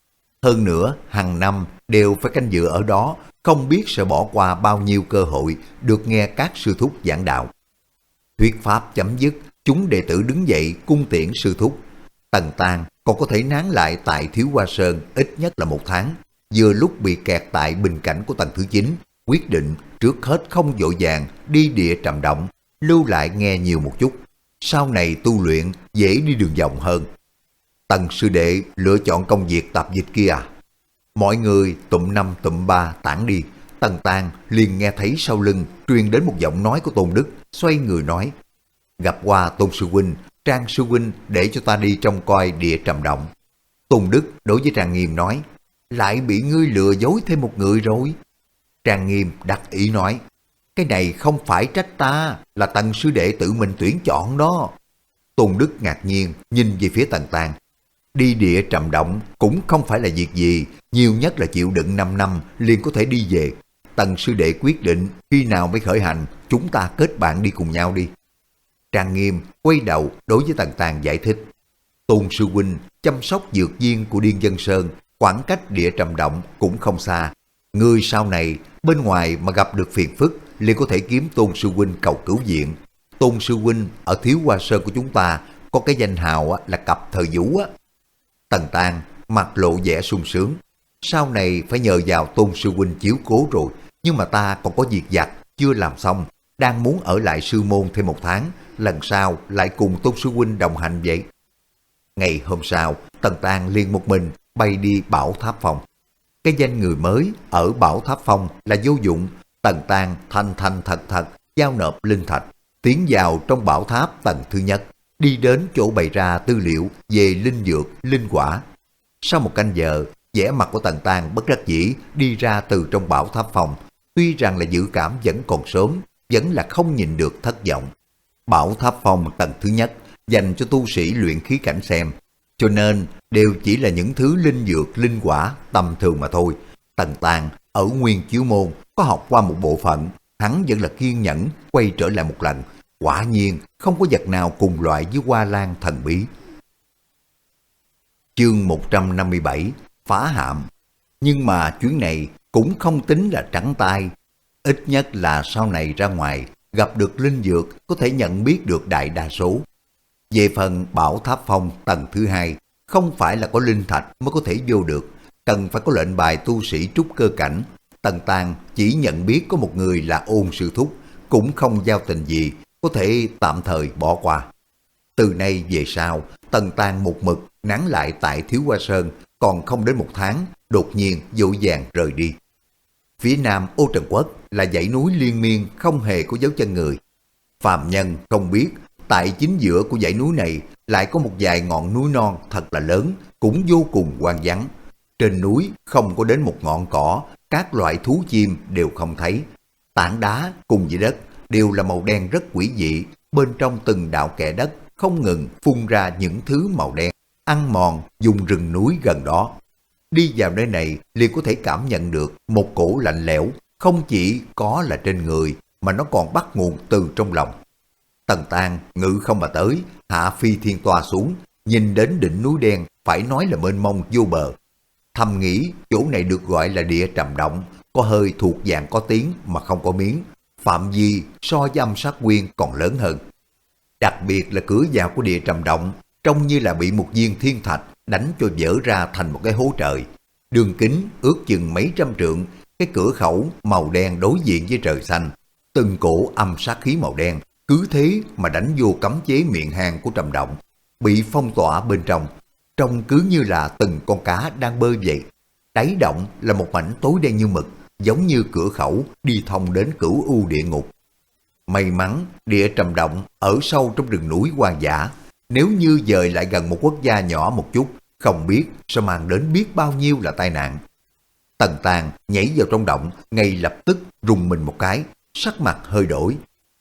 Hơn nữa, hàng năm đều phải canh giữ ở đó, không biết sẽ bỏ qua bao nhiêu cơ hội được nghe các sư thúc giảng đạo. Thuyết pháp chấm dứt, chúng đệ tử đứng dậy cung tiễn sư thúc. Tần Tàng còn có thể nán lại tại Thiếu Hoa Sơn ít nhất là một tháng, vừa lúc bị kẹt tại bình cảnh của tầng thứ chín, quyết định trước hết không vội vàng đi địa trầm động, lưu lại nghe nhiều một chút, sau này tu luyện dễ đi đường vòng hơn. Tần sư đệ lựa chọn công việc tạp dịch kia à? Mọi người tụm năm tụm ba tản đi. Tần Tàng liền nghe thấy sau lưng truyền đến một giọng nói của Tôn Đức, xoay người nói: gặp qua Tôn sư huynh, Trang sư huynh để cho ta đi trông coi địa trầm động. Tôn Đức đối với Trang Nghiêm nói: lại bị ngươi lừa dối thêm một người rồi. Trang Nghiêm đắc ý nói: cái này không phải trách ta, là Tần sư đệ tự mình tuyển chọn đó. Tôn Đức ngạc nhiên nhìn về phía Tần Tàng. Đi địa trầm động cũng không phải là việc gì, nhiều nhất là chịu đựng năm năm liền có thể đi về. Tần sư đệ quyết định khi nào mới khởi hành, chúng ta kết bạn đi cùng nhau đi. Trang Nghiêm quay đầu đối với Tần Tàng giải thích: Tôn sư huynh chăm sóc dược viên của Điên Dân Sơn, khoảng cách địa trầm động cũng không xa. Người sau này bên ngoài mà gặp được phiền phức liền có thể kiếm Tôn sư huynh cầu cứu viện. Tôn sư huynh ở Thiếu Hoa Sơn của chúng ta có cái danh hào là cặp thời vũ á. Tần Tàng mặt lộ vẻ sung sướng. Sau này phải nhờ vào Tôn sư huynh chiếu cố rồi, nhưng mà ta còn có việc vặt chưa làm xong, đang muốn ở lại sư môn thêm một tháng, lần sau lại cùng Tôn sư huynh đồng hành vậy. Ngày hôm sau, Tần Tàng liền một mình bay đi Bảo Tháp Phong. Cái danh người mới ở Bảo Tháp Phong là vô dụng, Tần Tang thanh thanh thật thật giao nộp linh thạch, tiến vào trong bảo tháp tầng thứ nhất, đi đến chỗ bày ra tư liệu về linh dược, linh quả. Sau một canh giờ, vẻ mặt của Tần Tang bất đắc dĩ đi ra từ trong bảo tháp phòng. Tuy rằng là dự cảm vẫn còn sớm, vẫn là không nhìn được thất vọng. Bảo tháp phòng tầng thứ nhất dành cho tu sĩ luyện khí cảnh xem, cho nên đều chỉ là những thứ linh dược, linh quả tầm thường mà thôi. Tần Tang ở Nguyên Chiếu Môn có học qua một bộ phận, hắn vẫn là kiên nhẫn quay trở lại một lần. Quả nhiên không có vật nào cùng loại với Hoa Lan thần bí. Chương một trăm năm mươi bảy, phá hạm. Nhưng mà chuyến này cũng không tính là trắng tay. Ít nhất là sau này ra ngoài gặp được linh dược có thể nhận biết được đại đa số. Về phần bảo tháp phong tầng thứ hai, không phải là có linh thạch mới có thể vô được, cần phải có lệnh bài tu sĩ trúc cơ cảnh. Tần Tang chỉ nhận biết có một người là Ôn sư thúc, cũng không giao tình gì, có thể tạm thời bỏ qua. Từ nay về sau, Tần Tang một mực nán lại tại Thiếu Hoa Sơn, còn không đến một tháng, đột nhiên vội vàng rời đi. Phía nam Ô Trần Quốc là dãy núi liên miên không hề có dấu chân người. Phàm nhân không biết, tại chính giữa của dãy núi này lại có một vài ngọn núi non thật là lớn, cũng vô cùng hoang vắng. Trên núi không có đến một ngọn cỏ, các loại thú chim đều không thấy. Tảng đá cùng với đất đều là màu đen rất quỷ dị, bên trong từng đạo kẽ đất không ngừng phun ra những thứ màu đen, ăn mòn vùng rừng núi gần đó. Đi vào nơi này liền có thể cảm nhận được một cổ lạnh lẽo, không chỉ có là trên người mà nó còn bắt nguồn từ trong lòng. Tần Tang ngự không mà tới, hạ phi thiên toa xuống, nhìn đến đỉnh núi đen phải nói là mênh mông vô bờ. Thầm nghĩ chỗ này được gọi là địa trầm động, có hơi thuộc dạng có tiếng mà không có miếng, phạm vi so với Âm Sát Nguyên còn lớn hơn. Đặc biệt là cửa vào của địa trầm động trông như là bị một viên thiên thạch đánh cho vỡ ra thành một cái hố trời. Đường kính ước chừng mấy trăm trượng, cái cửa khẩu màu đen đối diện với trời xanh, từng cổ âm sát khí màu đen cứ thế mà đánh vô cấm chế miệng hang của trầm động, bị phong tỏa bên trong, trông cứ như là từng con cá đang bơi vậy. Đáy động là một mảnh tối đen như mực, giống như cửa khẩu đi thông đến cửu u địa ngục. May mắn địa trầm động ở sâu trong rừng núi hoang dã, nếu như dời lại gần một quốc gia nhỏ một chút, không biết sẽ mang đến biết bao nhiêu là tai nạn. Tần Tang nhảy vào trong động, ngay lập tức rùng mình một cái, sắc mặt hơi đổi.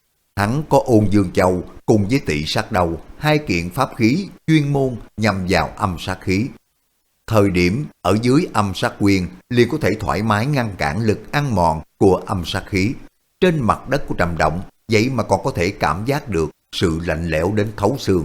Hắn có Ôn Dương Châu cùng với Tị Sát Đầu, hai kiện pháp khí chuyên môn nhằm vào âm sát khí. Thời điểm ở dưới âm sát quyền liền có thể thoải mái ngăn cản lực ăn mòn của âm sát khí. Trên mặt đất của trầm động, vậy mà còn có thể cảm giác được sự lạnh lẽo đến thấu xương.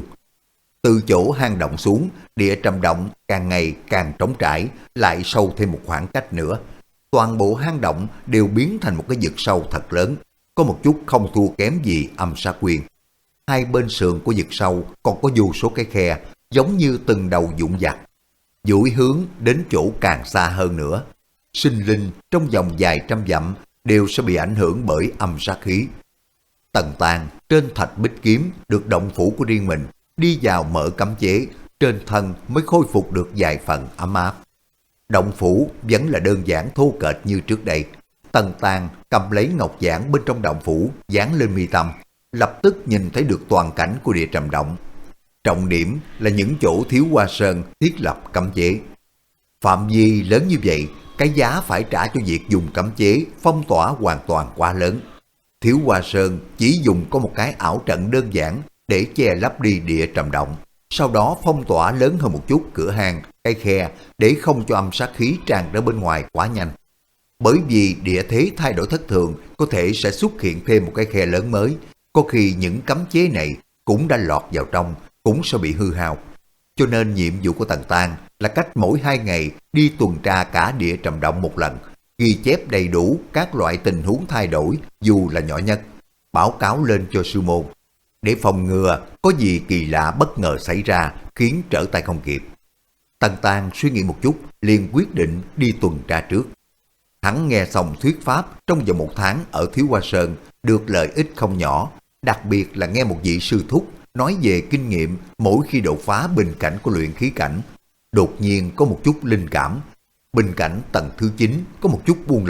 Từ chỗ hang động xuống, địa trầm động càng ngày càng trống trải, lại sâu thêm một khoảng cách nữa. Toàn bộ hang động đều biến thành một cái vực sâu thật lớn, có một chút không thua kém gì âm sát quyền. Hai bên sườn của vực sâu còn có vô số cái khe, giống như từng đầu dũng dặc, duỗi hướng đến chỗ càng xa hơn nữa. Sinh linh trong vòng vài trăm dặm đều sẽ bị ảnh hưởng bởi âm sát khí. Tần Tang trên thạch bích kiếm được động phủ của riêng mình, đi vào mở cấm chế, trên thân mới khôi phục được vài phần ấm áp. Động phủ vẫn là đơn giản thô kệch như trước đây. Tần Tang cầm lấy ngọc giản bên trong động phủ dán lên mi tâm, lập tức nhìn thấy được toàn cảnh của địa trầm động. Trọng điểm là những chỗ Thiếu Hoa Sơn thiết lập cấm chế. Phạm vi lớn như vậy, cái giá phải trả cho việc dùng cấm chế phong tỏa hoàn toàn quá lớn. Thiếu Hoa Sơn chỉ dùng có một cái ảo trận đơn giản để che lấp đi địa trầm động, sau đó phong tỏa lớn hơn một chút cửa hang, cái khe để không cho âm sát khí tràn ra bên ngoài quá nhanh. Bởi vì địa thế thay đổi thất thường, có thể sẽ xuất hiện thêm một cái khe lớn mới, có khi những cấm chế này cũng đã lọt vào trong, cũng sẽ bị hư hao. Cho nên nhiệm vụ của Tần Tang là cách mỗi hai ngày đi tuần tra cả địa trầm động một lần, ghi chép đầy đủ các loại tình huống thay đổi dù là nhỏ nhất, báo cáo lên cho sư môn, để phòng ngừa có gì kỳ lạ bất ngờ xảy ra khiến trở tay không kịp. Tần Tang suy nghĩ một chút, liền quyết định đi tuần tra trước. Hắn nghe xong thuyết pháp trong vòng một tháng ở Thiếu Hoa Sơn được lợi ích không nhỏ, đặc biệt là nghe một vị sư thúc nói về kinh nghiệm mỗi khi đột phá bình cảnh của luyện khí cảnh. Đột nhiên có một chút linh cảm, bình cảnh tầng thứ chín có một chút buông lỏng,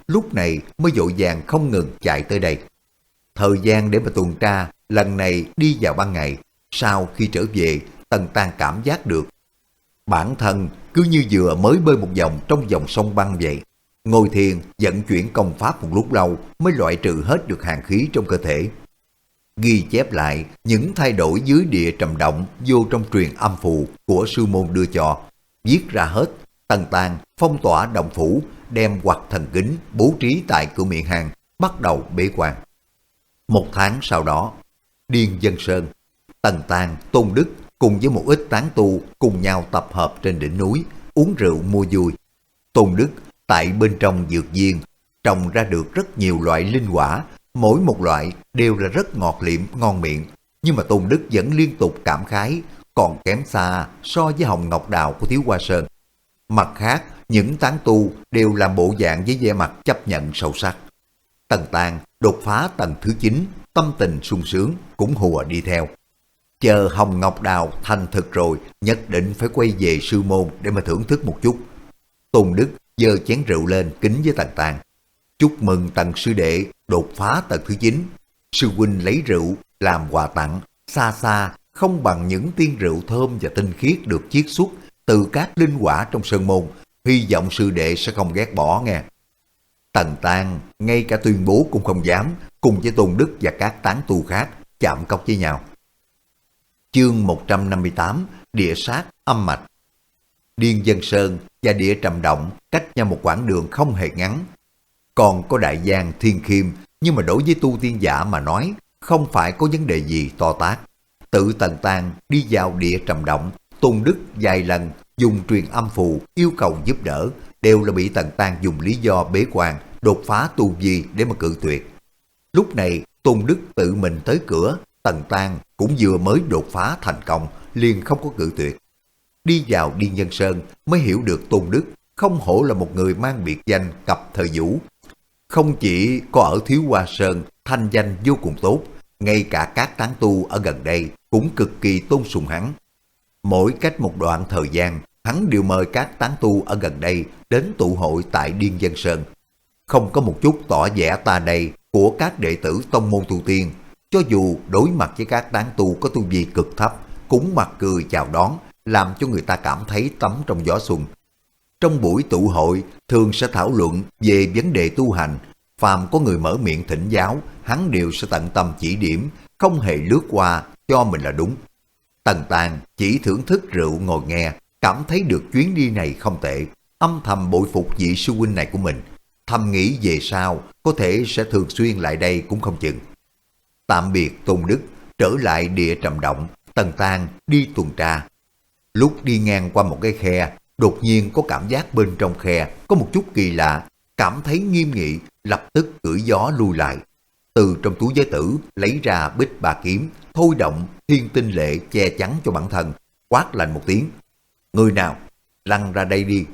lúc này mới vội vàng không ngừng chạy tới đây. Thời gian để mà tuần tra lần này đi vào ban ngày, sau khi trở về Tần Tang cảm giác được bản thân cứ như vừa mới bơi một vòng trong dòng sông băng vậy. Ngồi thiền vận chuyển công pháp một lúc lâu mới loại trừ hết được hàn khí trong cơ thể. Ghi chép lại những thay đổi dưới địa trầm động vô trong truyền âm phù của sư môn đưa cho, viết ra hết. Tần Tang phong tỏa động phủ, đem quạt thần kính bố trí tại cửa miệng hang, bắt đầu bế quan. Một tháng sau đó, Điên Dân Sơn, Tần Tang, Tôn Đức cùng với một ít tán tu cùng nhau tập hợp trên đỉnh núi, uống rượu mua vui. Tôn Đức tại bên trong dược viên trồng ra được rất nhiều loại linh quả, mỗi một loại đều là rất ngọt liệm ngon miệng, nhưng mà Tôn Đức vẫn liên tục cảm khái còn kém xa so với hồng ngọc đào của Thiếu Hoa Sơn. Mặt khác, những tán tu đều làm bộ dạng với vẻ mặt chấp nhận sâu sắc. Tần Tang đột phá tầng thứ chín, tâm tình sung sướng, cũng hùa đi theo. Chờ hồng ngọc đào thành thực rồi, nhất định phải quay về sư môn để mà thưởng thức một chút. Tôn Đức giơ chén rượu lên kính với Tần Tang. Chúc mừng Tần sư đệ đột phá tầng thứ chín. Sư huynh lấy rượu làm quà tặng, xa xa không bằng những tiên rượu thơm và tinh khiết được chiết xuất từ các linh quả trong sơn môn. Hy vọng sư đệ sẽ không ghét bỏ nghe. Tần Tang ngay cả tuyên bố cũng không dám, cùng với Tôn Đức và các tán tu khác chạm cốc với nhau. Chương một trăm năm mươi tám, Địa sát âm mạch. Điên Dân Sơn và Địa Trầm Động cách nhau một quãng đường không hề ngắn. Còn có đại giang thiên khiêm, nhưng mà đối với tu tiên giả mà nói, không phải có vấn đề gì to tát. Tự Tần Tang đi vào Địa Trầm Động, Tôn Đức vài lần dùng truyền âm phù yêu cầu giúp đỡ, đều là bị Tần Tang dùng lý do bế quan, đột phá tu vi để mà cự tuyệt. Lúc này Tôn Đức tự mình tới cửa, Tần Tang cũng vừa mới đột phá thành công, liền không có cự tuyệt. Đi vào Điên Dân Sơn mới hiểu được Tôn Đức không hổ là một người mang biệt danh Cập Thời Vũ. Không chỉ có ở Thiếu Hoa Sơn thanh danh vô cùng tốt, ngay cả các tán tu ở gần đây cũng cực kỳ tôn sùng hắn. Mỗi cách một đoạn thời gian, hắn đều mời các tán tu ở gần đây đến tụ hội tại Điên Dân Sơn. Không có một chút tỏ vẻ ta đây của các đệ tử tông môn tu tiên, cho dù đối mặt với các tán tu có tu vi cực thấp, cũng mặt cười chào đón, làm cho người ta cảm thấy tắm trong gió xuân. Trong buổi tụ hội, thường sẽ thảo luận về vấn đề tu hành, phàm có người mở miệng thỉnh giáo, hắn đều sẽ tận tâm chỉ điểm, không hề lướt qua, cho mình là đúng. Tần Tang chỉ thưởng thức rượu ngồi nghe, cảm thấy được chuyến đi này không tệ, âm thầm bội phục vị sư huynh này của mình, thầm nghĩ về sau có thể sẽ thường xuyên lại đây cũng không chừng. Tạm biệt Tôn Đức, trở lại Địa Trầm Động, Tần Tang đi tuần tra. Lúc đi ngang qua một cái khe, đột nhiên có cảm giác bên trong khe có một chút kỳ lạ, cảm thấy nghiêm nghị, lập tức cưỡi gió lui lại. Từ trong túi giới tử lấy ra bích ba kiếm, thôi động thiên tinh lệ che chắn cho bản thân, quát lạnh một tiếng: người nào lăn ra đây đi.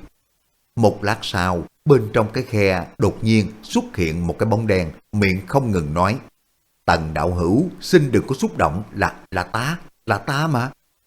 Một lát sau, bên trong cái khe đột nhiên xuất hiện một cái bóng đen, miệng không ngừng nói: Tần đạo hữu xin đừng có xúc động, là là ta, là ta mà.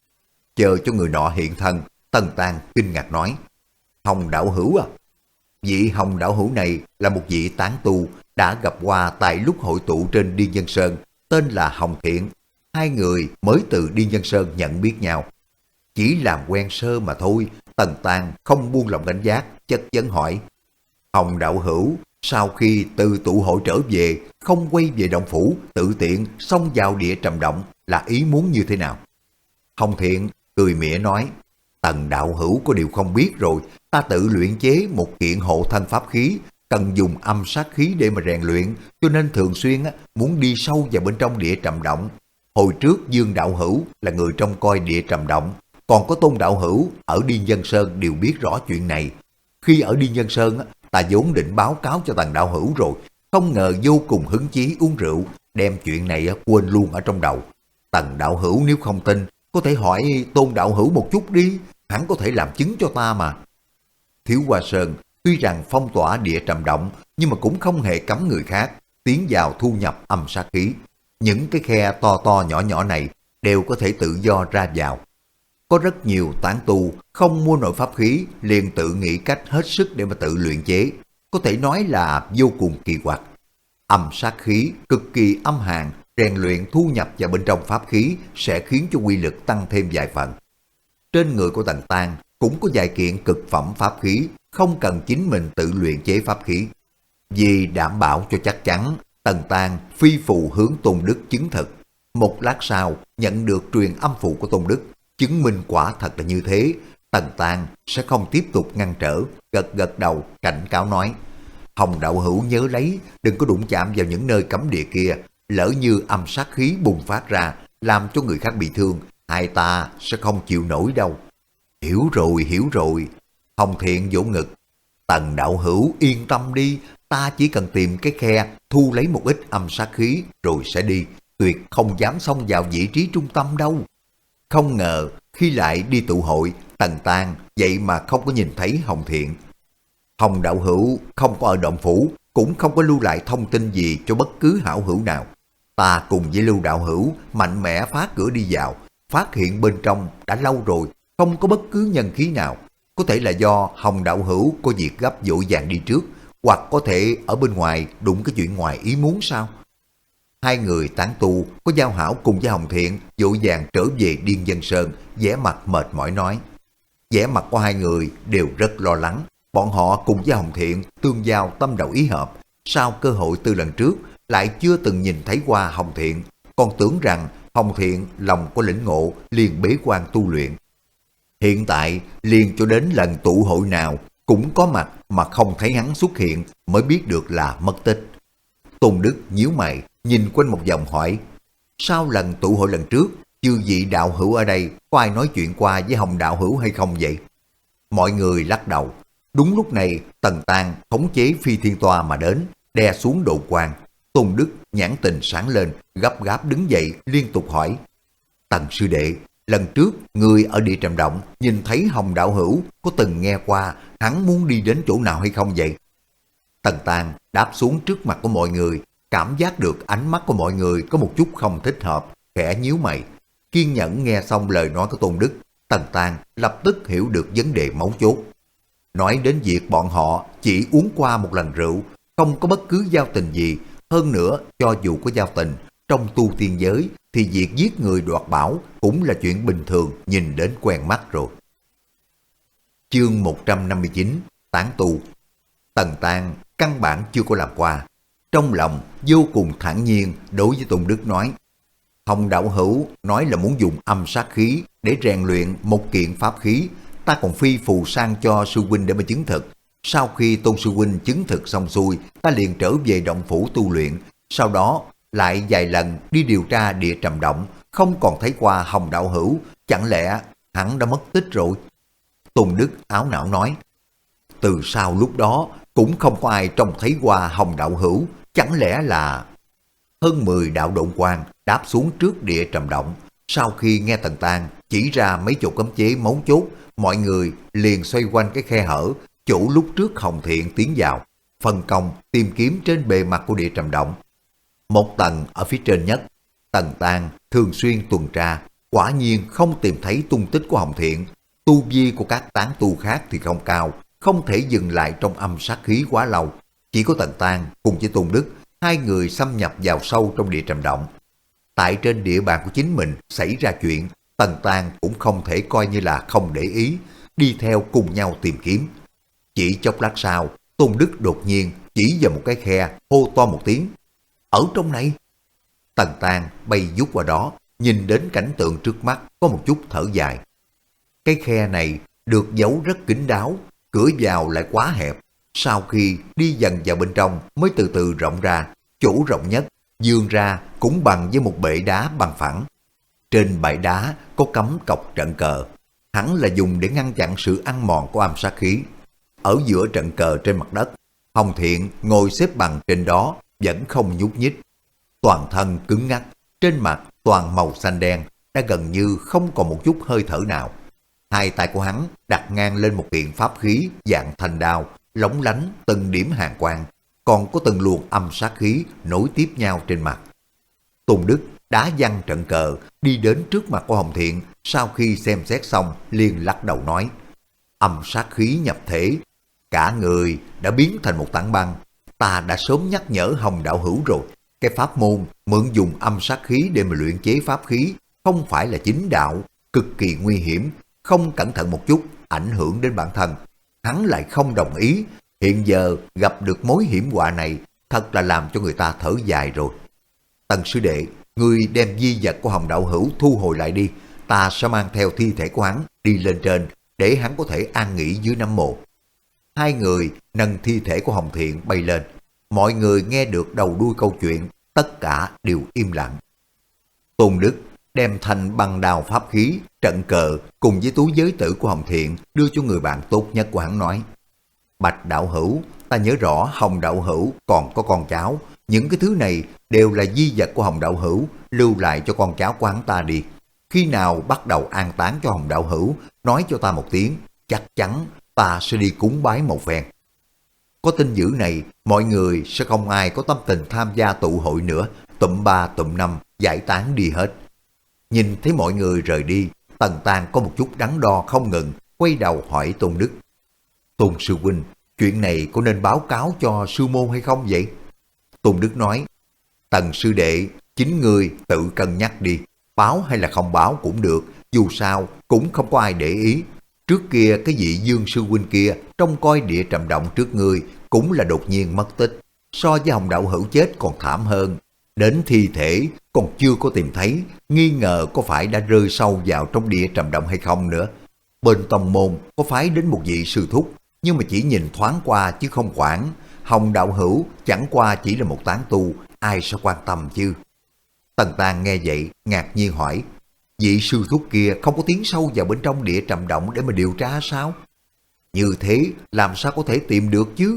Chờ cho người nọ hiện thân, Tần Tang kinh ngạc nói: Hồng đạo hữu à? Vị Hồng đạo hữu này là một vị tán tu đã gặp qua tại lúc hội tụ trên Điên Dân Sơn, tên là Hồng Thiện. Hai người mới từ Điên Dân Sơn nhận biết nhau. Chỉ làm quen sơ mà thôi, Tần Tang không buông lòng cảnh giác, chất vấn hỏi: Hồng đạo hữu, sau khi từ tụ hội trở về, không quay về động phủ, tự tiện xông vào Địa Trầm Động, là ý muốn như thế nào? Hồng Thiện cười mỉa nói: Tần đạo hữu có điều không biết rồi, ta tự luyện chế một kiện hộ thân pháp khí, cần dùng âm sát khí để mà rèn luyện, cho nên thường xuyên muốn đi sâu vào bên trong Địa Trầm Động. Hồi trước Dương đạo hữu là người trông coi Địa Trầm Động, còn có Tôn đạo hữu ở Điên Dân Sơn đều biết rõ chuyện này. Khi ở Điên Dân Sơn, ta vốn định báo cáo cho Tần đạo hữu rồi, không ngờ vô cùng hứng chí uống rượu, đem chuyện này quên luôn ở trong đầu. Tần đạo hữu nếu không tin, có thể hỏi Tôn đạo hữu một chút đi, hắn có thể làm chứng cho ta mà. Thiếu Hoa Sơn tuy rằng phong tỏa Địa Trầm Động, nhưng mà cũng không hề cấm người khác tiến vào thu nhập âm sát khí. Những cái khe to to nhỏ nhỏ này đều có thể tự do ra vào. Có rất nhiều tán tu không mua nổi pháp khí, liền tự nghĩ cách hết sức để mà tự luyện chế. có thể nói là vô cùng kỳ quặc. Âm sát khí cực kỳ âm hàn, rèn luyện thu nhập vào bên trong pháp khí sẽ khiến cho quy lực tăng thêm vài phần. Trên người của Tần Tang cũng có vài kiện cực phẩm pháp khí, không cần chính mình tự luyện chế pháp khí. Vì đảm bảo cho chắc chắn, Tần Tang phi phù hướng Tôn Đức chứng thực. Một lát sau nhận được truyền âm phụ của Tôn Đức, chứng minh quả thật là như thế. Tần Tang sẽ không tiếp tục ngăn trở, gật gật đầu cảnh cáo nói: Hồng đạo hữu nhớ lấy, đừng có đụng chạm vào những nơi cấm địa kia, lỡ như âm sát khí bùng phát ra, làm cho người khác bị thương, hai ta sẽ không chịu nổi đâu. Hiểu rồi, hiểu rồi. Hồng Thiện vỗ ngực: Tần đạo hữu yên tâm đi, ta chỉ cần tìm cái khe, thu lấy một ít âm sát khí rồi sẽ đi, tuyệt không dám xông vào vị trí trung tâm đâu. Không ngờ khi lại đi tụ hội, Tần Tang vậy mà không có nhìn thấy Hồng Thiện. Hồng đạo hữu không có ở động phủ, cũng không có lưu lại thông tin gì cho bất cứ hảo hữu nào. Ta cùng với Lưu đạo hữu mạnh mẽ phá cửa đi vào, phát hiện bên trong đã lâu rồi, không có bất cứ nhân khí nào. Có thể là do Hồng đạo hữu có việc gấp vội vàng đi trước, hoặc có thể ở bên ngoài đụng cái chuyện ngoài ý muốn sao? Hai người tán tu có giao hảo cùng với Hồng Thiện vội vàng trở về Điên Dân Sơn, vẻ mặt mệt mỏi nói. Vẻ mặt của hai người đều rất lo lắng. Bọn họ cùng với Hồng Thiện tương giao tâm đầu ý hợp, sau cơ hội từ lần trước lại chưa từng nhìn thấy qua Hồng Thiện, còn tưởng rằng Hồng Thiện lòng có lĩnh ngộ liền bế quan tu luyện. Hiện tại liền cho đến lần tụ hội nào cũng có mặt mà không thấy hắn xuất hiện mới biết được là mất tích. Tôn Đức nhíu mày nhìn quanh một vòng hỏi: Sau lần tụ hội lần trước, chư vị đạo hữu ở đây có ai nói chuyện qua với Hồng đạo hữu hay không vậy? Mọi người lắc đầu. Đúng lúc này Tần Tang khống chế phi thiên toa mà đến, đè xuống độ quang. Tôn Đức nhãn tình sáng lên, gấp gáp đứng dậy liên tục hỏi: Tần sư đệ, lần trước người ở địa trầm động nhìn thấy Hồng đạo hữu, có từng nghe qua hắn muốn đi đến chỗ nào hay không vậy? Tần Tang đáp xuống trước mặt của mọi người, cảm giác được ánh mắt của mọi người có một chút không thích hợp, khẽ nhíu mày. Kiên nhẫn nghe xong lời nói của Tôn Đức, Tần Tang lập tức hiểu được vấn đề mấu chốt. Nói đến việc bọn họ chỉ uống qua một lần rượu, không có bất cứ giao tình gì. Hơn nữa, cho dù có giao tình, trong tu tiên giới thì việc giết người đoạt bảo cũng là chuyện bình thường, nhìn đến quen mắt rồi. Chương một trăm năm mươi chín, Tán tu. Tần Tang căn bản chưa có làm qua. Trong lòng vô cùng thản nhiên đối với Tôn Đức nói: Hồng đạo hữu nói là muốn dùng âm sát khí để rèn luyện một kiện pháp khí, ta còn phi phù sang cho sư huynh để mà chứng thực. Sau khi Tôn sư huynh chứng thực xong xuôi, ta liền trở về động phủ tu luyện, sau đó lại vài lần đi điều tra địa trầm động, không còn thấy qua Hồng đạo hữu, chẳng lẽ hắn đã mất tích rồi? Tôn Đức áo não nói: Từ sau lúc đó cũng không có ai trông thấy qua Hồng đạo hữu, chẳng lẽ là... Hơn mười đạo độn quang đáp xuống trước địa trầm động. Sau khi nghe Tần Tang chỉ ra mấy chỗ cấm chế mấu chốt, mọi người liền xoay quanh cái khe hở chỗ lúc trước Hồng Thiện tiến vào, phân công tìm kiếm trên bề mặt của địa trầm động. Một tầng ở phía trên nhất, Tần Tang thường xuyên tuần tra, quả nhiên không tìm thấy tung tích của Hồng Thiện. Tu vi của các tán tu khác thì không cao, không thể dừng lại trong âm sát khí quá lâu. Chỉ có Tần Tang cùng với Tôn Đức, hai người xâm nhập vào sâu trong địa trầm động. Tại trên địa bàn của chính mình xảy ra chuyện, Tần Tang cũng không thể coi như là không để ý, đi theo cùng nhau tìm kiếm. Chỉ chốc lát sau, Tôn Đức đột nhiên chỉ vào một cái khe, hô to một tiếng: Ở trong này! Tần Tang bay vút qua đó, nhìn đến cảnh tượng trước mắt có một chút thở dài. Cái khe này được giấu rất kín đáo, cửa vào lại quá hẹp. Sau khi đi dần vào bên trong mới từ từ rộng ra, chỗ rộng nhất vươn ra cũng bằng với một bệ đá bằng phẳng. Trên bãi đá có cắm cọc trận cờ, hẳn là dùng để ngăn chặn sự ăn mòn của âm sát khí. Ở giữa trận cờ trên mặt đất, Hồng Thiện ngồi xếp bằng trên đó, vẫn không nhúc nhích. Toàn thân cứng ngắc, trên mặt toàn màu xanh đen, đã gần như không còn một chút hơi thở nào. Hai tay của hắn đặt ngang lên một kiện pháp khí dạng thanh đao, lóng lánh từng điểm hàn quang, còn có từng luồng âm sát khí nối tiếp nhau trên mặt. Tôn Đức đá văng trận cờ, đi đến trước mặt của Hồng Thiện, sau khi xem xét xong liền lắc đầu nói: Âm sát khí nhập thể, cả người đã biến thành một tảng băng. Ta đã sớm nhắc nhở Hồng đạo hữu rồi, cái pháp môn mượn dùng âm sát khí để mà luyện chế pháp khí không phải là chính đạo, cực kỳ nguy hiểm, không cẩn thận một chút ảnh hưởng đến bản thân. Hắn lại không đồng ý, hiện giờ gặp được mối hiểm họa này thật là làm cho người ta thở dài rồi. Tần sư đệ, ngươi đem di vật của Hồng đạo hữu thu hồi lại đi, ta sẽ mang theo thi thể của hắn đi lên trên để hắn có thể an nghỉ dưới nấm mộ. Hai người nâng thi thể của Hồng Thiện bay lên. Mọi người nghe được đầu đuôi câu chuyện, tất cả đều im lặng. Tôn Đức đem thanh băng đào pháp khí, trận cờ cùng với túi giới tử của Hồng Thiện đưa cho người bạn tốt nhất của hắn nói: Bạch đạo hữu, ta nhớ rõ Hồng đạo hữu còn có con cháu, những cái thứ này đều là di vật của Hồng đạo hữu, lưu lại cho con cháu của hắn ta đi. Khi nào bắt đầu an táng cho Hồng đạo hữu, nói cho ta một tiếng, chắc chắn ta sẽ đi cúng bái một phen. Có tin dữ này, mọi người sẽ không ai có tâm tình tham gia tụ hội nữa, tụm ba tụm năm giải tán đi hết. Nhìn thấy mọi người rời đi, Tần Tang có một chút đắn đo không ngừng, quay đầu hỏi Tôn Đức: Tôn sư huynh, chuyện này có nên báo cáo cho sư môn hay không vậy? Tôn Đức nói: Tần sư đệ, chính ngươi tự cân nhắc đi, báo hay là không báo cũng được, dù sao cũng không có ai để ý. Trước kia cái vị Dương sư huynh kia trông coi địa trầm động trước ngươi cũng là đột nhiên mất tích, so với Hồng đạo hữu chết còn thảm hơn. Đến thi thể còn chưa có tìm thấy, nghi ngờ có phải đã rơi sâu vào trong địa trầm động hay không nữa. Bên tông môn có phái đến một vị sư thúc, nhưng mà chỉ nhìn thoáng qua chứ không quản. Hồng đạo hữu chẳng qua chỉ là một tán tu, ai sẽ quan tâm chứ? Tần Tang nghe vậy ngạc nhiên hỏi: Vị sư thúc kia không có tiến sâu vào bên trong địa trầm động để mà điều tra sao? Như thế làm sao có thể tìm được chứ?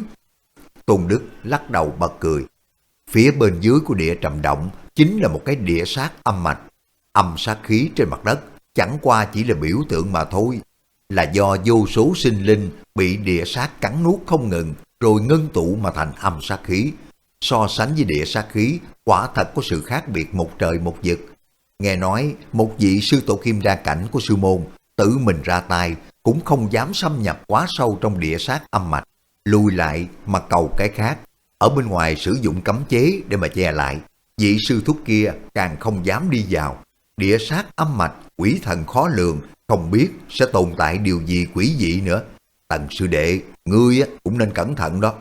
Tôn Đức lắc đầu bật cười. Phía bên dưới của địa trầm động chính là một cái địa sát âm mạch. Âm sát khí trên mặt đất chẳng qua chỉ là biểu tượng mà thôi, là do vô số sinh linh bị địa sát cắn nuốt không ngừng rồi ngưng tụ mà thành âm sát khí. So sánh với địa sát khí, quả thật có sự khác biệt một trời một vực. Nghe nói một vị sư tổ kim đa cảnh của sư môn tự mình ra tay cũng không dám xâm nhập quá sâu trong địa sát âm mạch, lùi lại mà cầu cái khác, ở bên ngoài sử dụng cấm chế để mà che lại. Vị sư thúc kia càng không dám đi vào. Địa sát âm mạch quỷ thần khó lường, không biết sẽ tồn tại điều gì quỷ dị nữa. Tần sư đệ, ngươi cũng nên cẩn thận đó.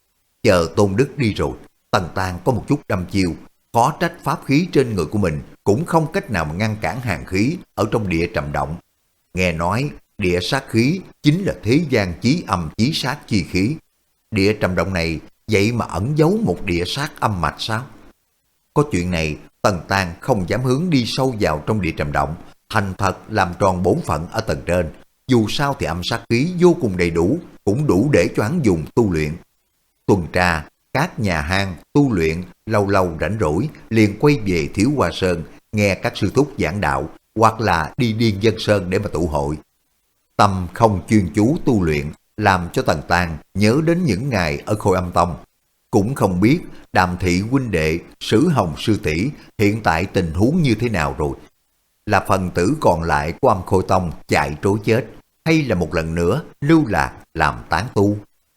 Chờ Tôn Đức đi rồi, Tần Tang có một chút đăm chiêu, khó trách pháp khí trên người của mình cũng không cách nào mà ngăn cản hàn khí ở trong địa trầm động. Nghe nói địa sát khí chính là thế gian chí âm chí sát chi khí. Địa trầm động này vậy mà ẩn giấu một địa sát âm mạch sao? Có chuyện này, Tần Tang không dám hướng đi sâu vào trong địa trầm động, thành thật làm tròn bổn phận ở tầng trên. Dù sao thì âm sát khí vô cùng đầy đủ, cũng đủ để cho hắn dùng tu luyện. Tuần tra các nhà hang tu luyện, lâu lâu rảnh rỗi liền quay về Thiếu Hoa Sơn nghe các sư thúc giảng đạo, hoặc là đi Điên Dân Sơn để mà tụ hội. Tâm không chuyên chú tu luyện làm cho Tần Tang nhớ đến những ngày ở Khôi Âm Tông. Cũng không biết Đàm Thị huynh đệ, Sử Hồng sư tỷ hiện tại tình huống như thế nào rồi. Là phần tử còn lại của Âm Khôi Tông chạy trối chết, hay là một lần nữa lưu lạc làm tán tu?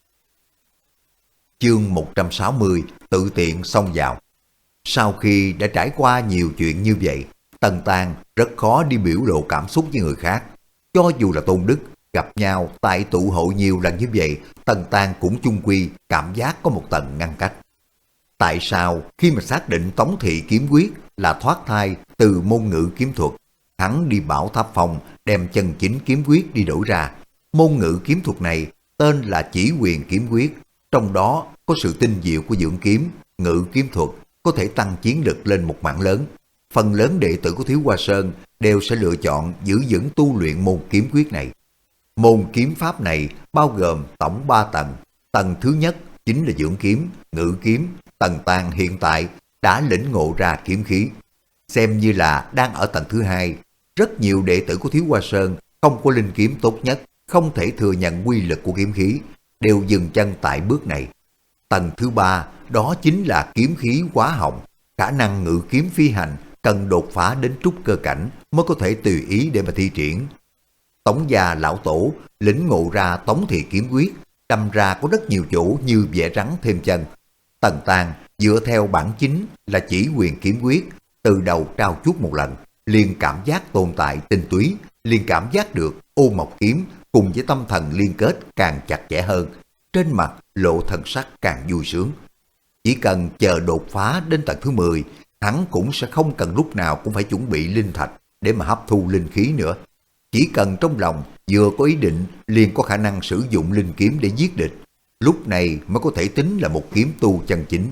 Chương một trăm sáu mươi tự tiện xông vào. Sau khi đã trải qua nhiều chuyện như vậy, Tần Tang rất khó đi biểu lộ cảm xúc với người khác. Cho dù là Tôn Đức gặp nhau tại tụ hội nhiều lần như vậy, Tần Tang cũng chung quy cảm giác có một tầng ngăn cách. Tại sao khi mà xác định Tống Thị kiếm quyết là thoát thai từ môn ngữ kiếm thuật, hắn đi Bảo Tháp Phong đem chân chính kiếm quyết đi đổi ra? Môn ngữ kiếm thuật này tên là Chỉ Quyền kiếm quyết, trong đó có sự tinh diệu của dưỡng kiếm, ngự kiếm thuật có thể tăng chiến lực lên một mảng lớn. Phần lớn đệ tử của Thiếu Hoa Sơn đều sẽ lựa chọn giữ vững tu luyện môn kiếm quyết này. Môn kiếm pháp này bao gồm tổng ba tầng. Tầng thứ nhất chính là dưỡng kiếm, ngự kiếm. Tần Tang hiện tại đã lĩnh ngộ ra kiếm khí, xem như là đang ở tầng thứ hai. Rất nhiều đệ tử của Thiếu Hoa Sơn không có linh kiếm tốt nhất, không thể thừa nhận quy lực của kiếm khí, đều dừng chân tại bước này. Tầng thứ ba đó chính là kiếm khí hóa hồng, khả năng ngự kiếm phi hành cần đột phá đến trúc cơ cảnh mới có thể tùy ý để mà thi triển. Tống gia lão tổ lĩnh ngộ ra Tống Thị kiếm quyết, đâm ra có rất nhiều chỗ như vẽ rắn thêm chân. Tần Tang dựa theo bản chính là chỉ quyền kiếm quyết, từ đầu trao chuốt một lần, liền cảm giác tồn tại tinh túy, liền cảm giác được ô mộc kiếm cùng với tâm thần liên kết càng chặt chẽ hơn, trên mặt lộ thần sắc càng vui sướng. Chỉ cần chờ đột phá đến tầng thứ mười, hắn cũng sẽ không cần lúc nào cũng phải chuẩn bị linh thạch để mà hấp thu linh khí nữa. Chỉ cần trong lòng vừa có ý định liền có khả năng sử dụng linh kiếm để giết địch, lúc này mới có thể tính là một kiếm tu chân chính.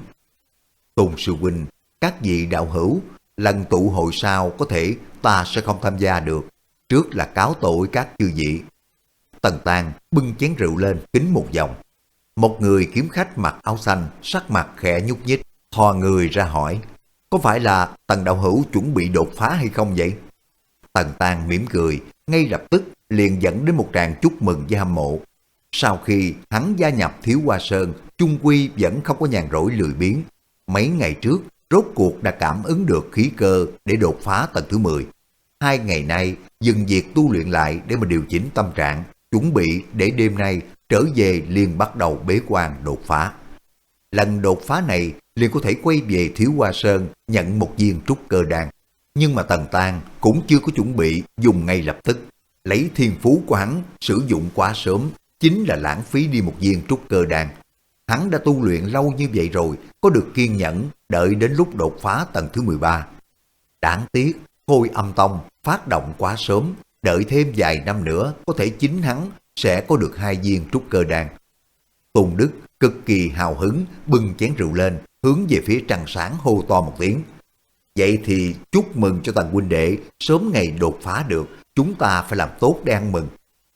Tôn sư huynh, các vị đạo hữu, lần tụ hội sau có thể ta sẽ không tham gia được, trước là cáo tội các chư vị. Tần Tang bưng chén rượu lên kính một vòng. Một người kiếm khách mặc áo xanh, sắc mặt khẽ nhúc nhích, thò người ra hỏi, có phải là Tần đạo hữu chuẩn bị đột phá hay không vậy? Tần Tang mỉm cười, ngay lập tức liền dẫn đến một tràng chúc mừng với hâm mộ. Sau khi hắn gia nhập Thiếu Hoa Sơn, chung quy vẫn không có nhàn rỗi lười biếng. Mấy ngày trước, rốt cuộc đã cảm ứng được khí cơ để đột phá tầng thứ mười. Hai ngày nay, dừng việc tu luyện lại để mà điều chỉnh tâm trạng, chuẩn bị để đêm nay trở về liền bắt đầu bế quan đột phá. Lần đột phá này liền có thể quay về Thiếu Hoa Sơn nhận một viên trúc cơ đan. Nhưng mà Tần Tang cũng chưa có chuẩn bị dùng ngay lập tức. Lấy thiên phú của hắn sử dụng quá sớm chính là lãng phí đi một viên trúc cơ đan. Hắn đã tu luyện lâu như vậy rồi, có được kiên nhẫn đợi đến lúc đột phá tầng thứ mười ba. Đáng tiếc, Khôi Âm Tông phát động quá sớm, đợi thêm vài năm nữa có thể chính hắn sẽ có được hai viên trúc cơ đan. Tôn Đức cực kỳ hào hứng bưng chén rượu lên, hướng về phía trăng sáng hô to một tiếng. Vậy thì chúc mừng cho Tần huynh đệ sớm ngày đột phá được, chúng ta phải làm tốt để ăn mừng.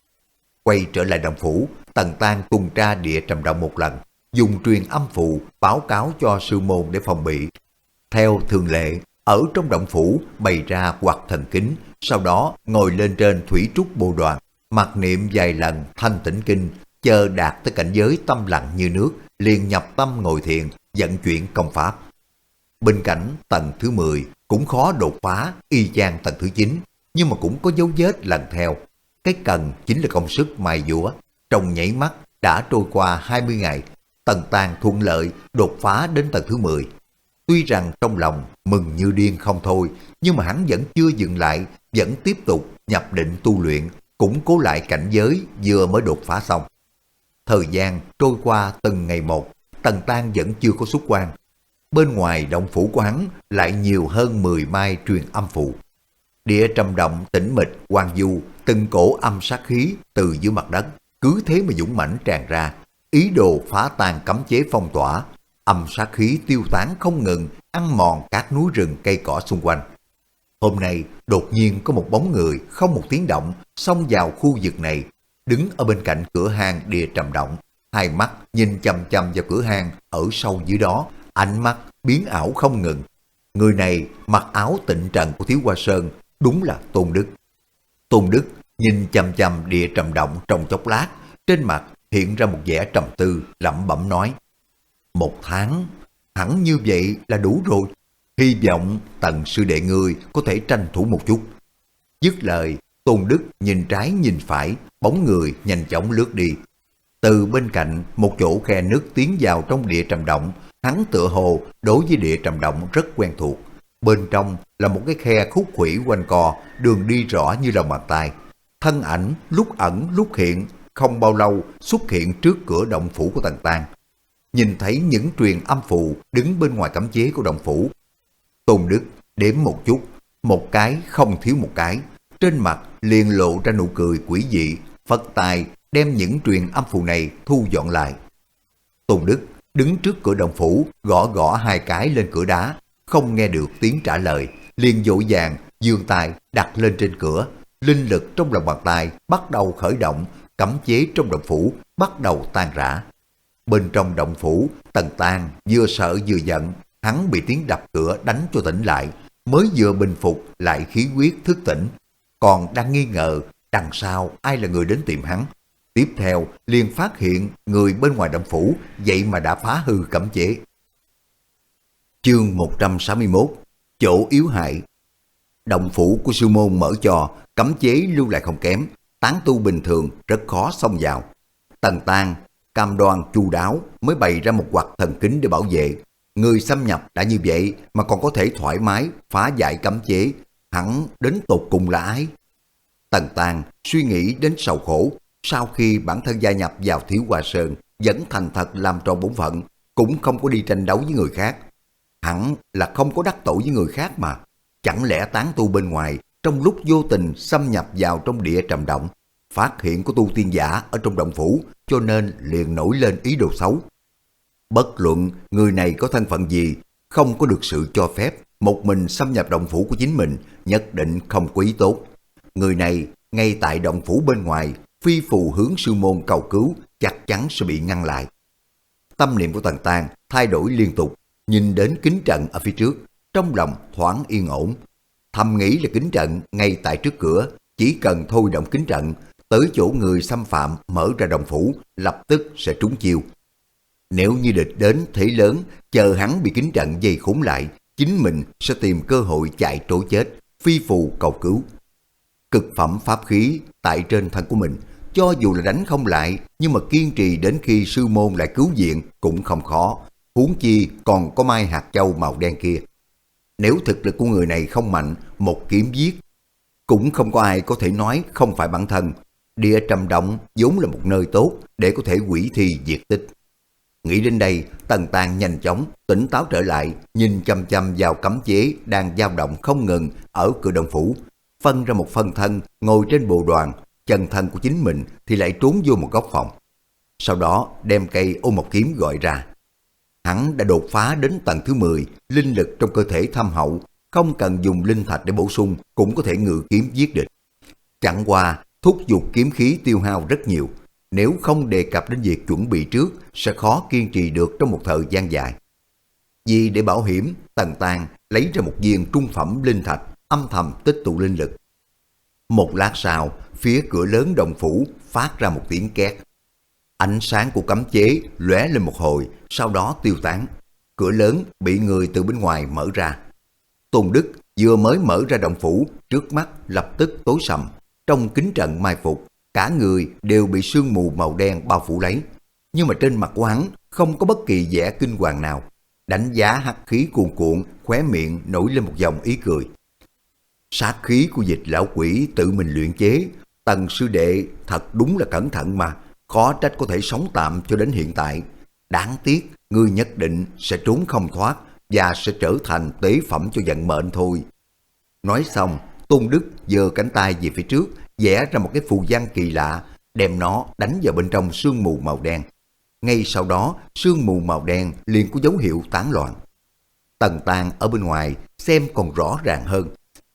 Quay trở lại động phủ, Tần Tang tuần tra địa trầm động một lần, dùng truyền âm phù báo cáo cho sư môn để phòng bị. Theo thường lệ, ở trong động phủ bày ra quạt thần kính, sau đó ngồi lên trên thủy trúc bồ đoàn, mặc niệm vài lần thanh tĩnh kinh, chờ đạt tới cảnh giới tâm lặng như nước, liền nhập tâm ngồi thiền, vận chuyển công pháp. Bên cạnh tầng thứ mười cũng khó đột phá y chang tầng thứ chín, nhưng mà cũng có dấu vết lần theo. Cái cần chính là công sức mài dũa. Trong nhảy mắt đã trôi qua hai mươi ngày, Tần Tang thuận lợi đột phá đến tầng thứ mười. Tuy rằng trong lòng mừng như điên không thôi, nhưng mà hắn vẫn chưa dừng lại, vẫn tiếp tục nhập định tu luyện, củng cố lại cảnh giới vừa mới đột phá xong. Thời gian trôi qua từng ngày một, Tần Tang vẫn chưa có xuất quan. Bên ngoài động phủ của hắn lại nhiều hơn mười mai truyền âm phù. Địa trầm động tĩnh mịch hoang vu, từng cổ âm sát khí từ dưới mặt đất cứ thế mà dũng mãnh tràn ra, ý đồ phá tan cấm chế phong tỏa. Âm sát khí tiêu tán không ngừng, ăn mòn các núi rừng cây cỏ xung quanh. Hôm nay đột nhiên có một bóng người không một tiếng động xông vào khu vực này, đứng ở bên cạnh cửa hang địa trầm động, hai mắt nhìn chằm chằm vào cửa hang ở sâu dưới đó, ánh mắt biến ảo không ngừng. Người này mặc áo tịnh trần của Thiếu Hoa Sơn, đúng là Tôn Đức. Tôn Đức nhìn chằm chằm địa trầm động trong chốc lát, trên mặt hiện ra một vẻ trầm tư, lẩm bẩm nói: một tháng, hẳn như vậy là đủ rồi. Hy vọng Tần sư đệ ngươi có thể tranh thủ một chút. Dứt lời, Tôn Đức nhìn trái nhìn phải, bóng người nhanh chóng lướt đi. Từ bên cạnh một chỗ khe nước tiến vào trong địa trầm động, hắn tựa hồ đối với địa trầm động rất quen thuộc. Bên trong là một cái khe khúc khuỷu quanh co, đường đi rõ như lòng bàn tay. Thân ảnh lúc ẩn lúc hiện, không bao lâu xuất hiện trước cửa động phủ của Tần Tang. Nhìn thấy những truyền âm phù đứng bên ngoài cấm chế của động phủ, Tôn Đức đếm một chút, một cái không thiếu một cái, trên mặt liền lộ ra nụ cười quỷ dị, phất tay đem những truyền âm phù này thu dọn lại. Tôn Đức đứng trước cửa động phủ, gõ gõ hai cái lên cửa đá, không nghe được tiếng trả lời, liền vội vàng giương tay đặt lên trên cửa. Linh lực trong lòng bàn tay bắt đầu khởi động, cấm chế trong động phủ bắt đầu tan rã. Bên trong động phủ, Tần Tang vừa sợ vừa giận, hắn bị tiếng đập cửa đánh cho tỉnh lại, mới vừa bình phục lại khí huyết thức tỉnh, còn đang nghi ngờ đằng sau ai là người đến tìm hắn. Tiếp theo liền phát hiện người bên ngoài động phủ vậy mà đã phá hư cấm chế. Chương một trăm sáu mươi mốt, chỗ yếu hại. Động phủ của sư môn mở cho, cấm chế lưu lại không kém, tán tu bình thường rất khó xông vào. Tần Tang cam đoan chu đáo mới bày ra một quặc thần kính để bảo vệ. Người xâm nhập đã như vậy mà còn có thể thoải mái phá giải cấm chế, hẳn đến tột cùng là ai? Tần Tàng suy nghĩ đến sầu khổ, sau khi bản thân gia nhập vào Thiếu Hoa Sơn, vẫn thành thật làm tròn bổn phận, cũng không có đi tranh đấu với người khác. Hẳn là không có đắc tội với người khác mà. Chẳng lẽ tán tu bên ngoài trong lúc vô tình xâm nhập vào trong địa trầm động, phát hiện có tu tiên giả ở trong động phủ, cho nên liền nổi lên ý đồ xấu. Bất luận người này có thân phận gì, không có được sự cho phép, một mình xâm nhập động phủ của chính mình, nhất định không có ý tốt. Người này ngay tại động phủ bên ngoài phi phù hướng sư môn cầu cứu, chắc chắn sẽ bị ngăn lại. Tâm niệm của Tần Tàng thay đổi liên tục, nhìn đến kính trận ở phía trước, trong lòng thoáng yên ổn. Thầm nghĩ là kính trận ngay tại trước cửa, chỉ cần thôi động kính trận, tới chỗ người xâm phạm mở ra động phủ, lập tức sẽ trúng chiêu. Nếu như địch đến thế lớn, chờ hắn bị kính trận dây khốn lại, chính mình sẽ tìm cơ hội chạy trối chết, phi phù cầu cứu. Cực phẩm pháp khí tại trên thân của mình, cho dù là đánh không lại, nhưng mà kiên trì đến khi sư môn lại cứu viện cũng không khó, huống chi còn có mai hạt châu màu đen kia. Nếu thực lực của người này không mạnh, một kiếm giết, cũng không có ai có thể nói không phải bản thân. Địa trầm động vốn là một nơi tốt để có thể hủy thi diệt tích. Nghĩ đến đây, Tần Tàng nhanh chóng tỉnh táo trở lại, nhìn chăm chăm vào cấm chế đang dao động không ngừng ở cửa động phủ, phân ra một phân thân ngồi trên bồ đoàn, chân thân của chính mình thì lại trốn vô một góc phòng. Sau đó đem cây Ô Mộc Kiếm gọi ra. Hắn đã đột phá đến tầng thứ mười, linh lực trong cơ thể thâm hậu, không cần dùng linh thạch để bổ sung cũng có thể ngự kiếm giết địch. Chẳng qua thúc giục kiếm khí tiêu hao rất nhiều, nếu không đề cập đến việc chuẩn bị trước sẽ khó kiên trì được trong một thời gian dài. Vì để bảo hiểm, Tần Tàng lấy ra một viên trung phẩm linh thạch, âm thầm tích tụ linh lực. Một lát sau, phía cửa lớn động phủ phát ra một tiếng két. Ánh sáng của cấm chế lóe lên một hồi, sau đó tiêu tán. Cửa lớn bị người từ bên ngoài mở ra. Tôn Đức vừa mới mở ra động phủ, trước mắt lập tức tối sầm. Trong kính trận mai phục, cả người đều bị sương mù màu đen bao phủ lấy. Nhưng mà trên mặt của hắn không có bất kỳ vẻ kinh hoàng nào. Đánh giá hắc khí cuồn cuộn, khóe miệng nổi lên một dòng ý cười. Sát khí của Dịch lão quỷ tự mình luyện chế, Tần sư đệ thật đúng là cẩn thận mà, khó trách có thể sống tạm cho đến hiện tại. Đáng tiếc, ngươi nhất định sẽ trốn không thoát và sẽ trở thành tế phẩm cho vận mệnh thôi. Nói xong, Tôn Đức giơ cánh tay về phía trước, vẽ ra một cái phù văn kỳ lạ, đem nó đánh vào bên trong sương mù màu đen. Ngay sau đó, sương mù màu đen liền có dấu hiệu tán loạn. Tần Tàng ở bên ngoài xem còn rõ ràng hơn.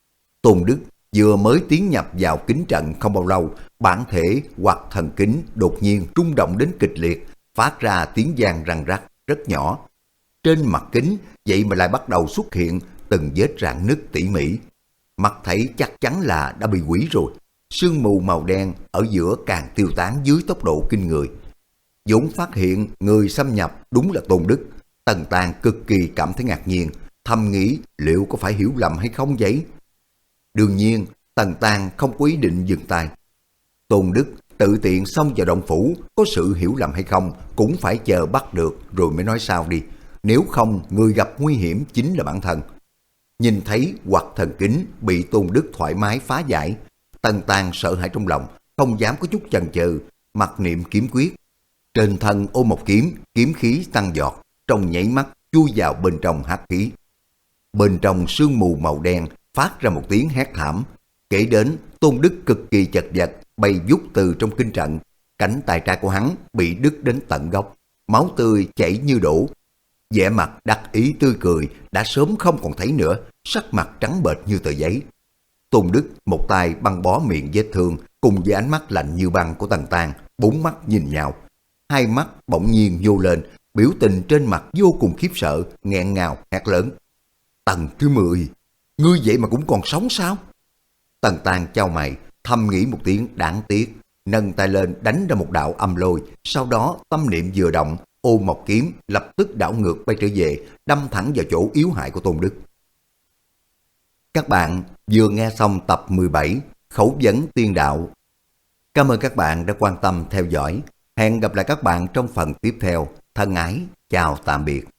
Tôn Đức vừa mới tiến nhập vào kính trận không bao lâu, bản thể hoặc thần kính đột nhiên rung động đến kịch liệt, phát ra tiếng vang răng rắc rất nhỏ. Trên mặt kính vậy mà lại bắt đầu xuất hiện từng vết rạn nứt tỉ mỉ. Mặt thấy chắc chắn là đã bị hủy rồi. Sương mù màu đen ở giữa càng tiêu tán dưới tốc độ kinh người. Dũng phát hiện người xâm nhập đúng là Tôn Đức. Tần Tàng cực kỳ cảm thấy ngạc nhiên, thầm nghĩ liệu có phải hiểu lầm hay không vậy? Đương nhiên, Tần Tàng không có ý định dừng tay. Tôn Đức tự tiện xông vào động phủ, có sự hiểu lầm hay không cũng phải chờ bắt được rồi mới nói sao đi. Nếu không, người gặp nguy hiểm chính là bản thân. Nhìn thấy hoặc thần kính bị Tôn Đức thoải mái phá giải, Tần Tàng sợ hãi trong lòng, không dám có chút chần chừ, mặc niệm kiếm quyết. Trên thân Ô Mộc Kiếm, kiếm khí tăng giọt, trong nháy mắt chui vào bên trong hắc khí. Bên trong sương mù màu đen phát ra một tiếng hét thảm. Kể đến, Tôn Đức cực kỳ chật vật bay vút từ trong kinh trận, cánh tay trái của hắn bị đứt đến tận gốc, máu tươi chảy như đổ. Vẻ mặt đắc ý tươi cười đã sớm không còn thấy nữa, sắc mặt trắng bệch như tờ giấy. Tôn Đức một tay băng bó miệng vết thương, cùng với ánh mắt lạnh như băng của Tần Tàng, bốn mắt nhìn nhau, hai mắt bỗng nhiên nhô lên, biểu tình trên mặt vô cùng khiếp sợ, nghẹn ngào hét lớn: "Tầng thứ mười, ngươi vậy mà cũng còn sống sao?" Tần Tàng chau mày, thầm nghĩ một tiếng đáng tiếc, nâng tay lên đánh ra một đạo âm lôi, sau đó tâm niệm vừa động, Ô Mộc Kiếm lập tức đảo ngược bay trở về, đâm thẳng vào chỗ yếu hại của Tôn Đức. Các bạn vừa nghe xong tập mười bảy Khẩu vấn tiên đạo. Cảm ơn các bạn đã quan tâm theo dõi. Hẹn gặp lại các bạn trong phần tiếp theo. Thân ái, chào tạm biệt.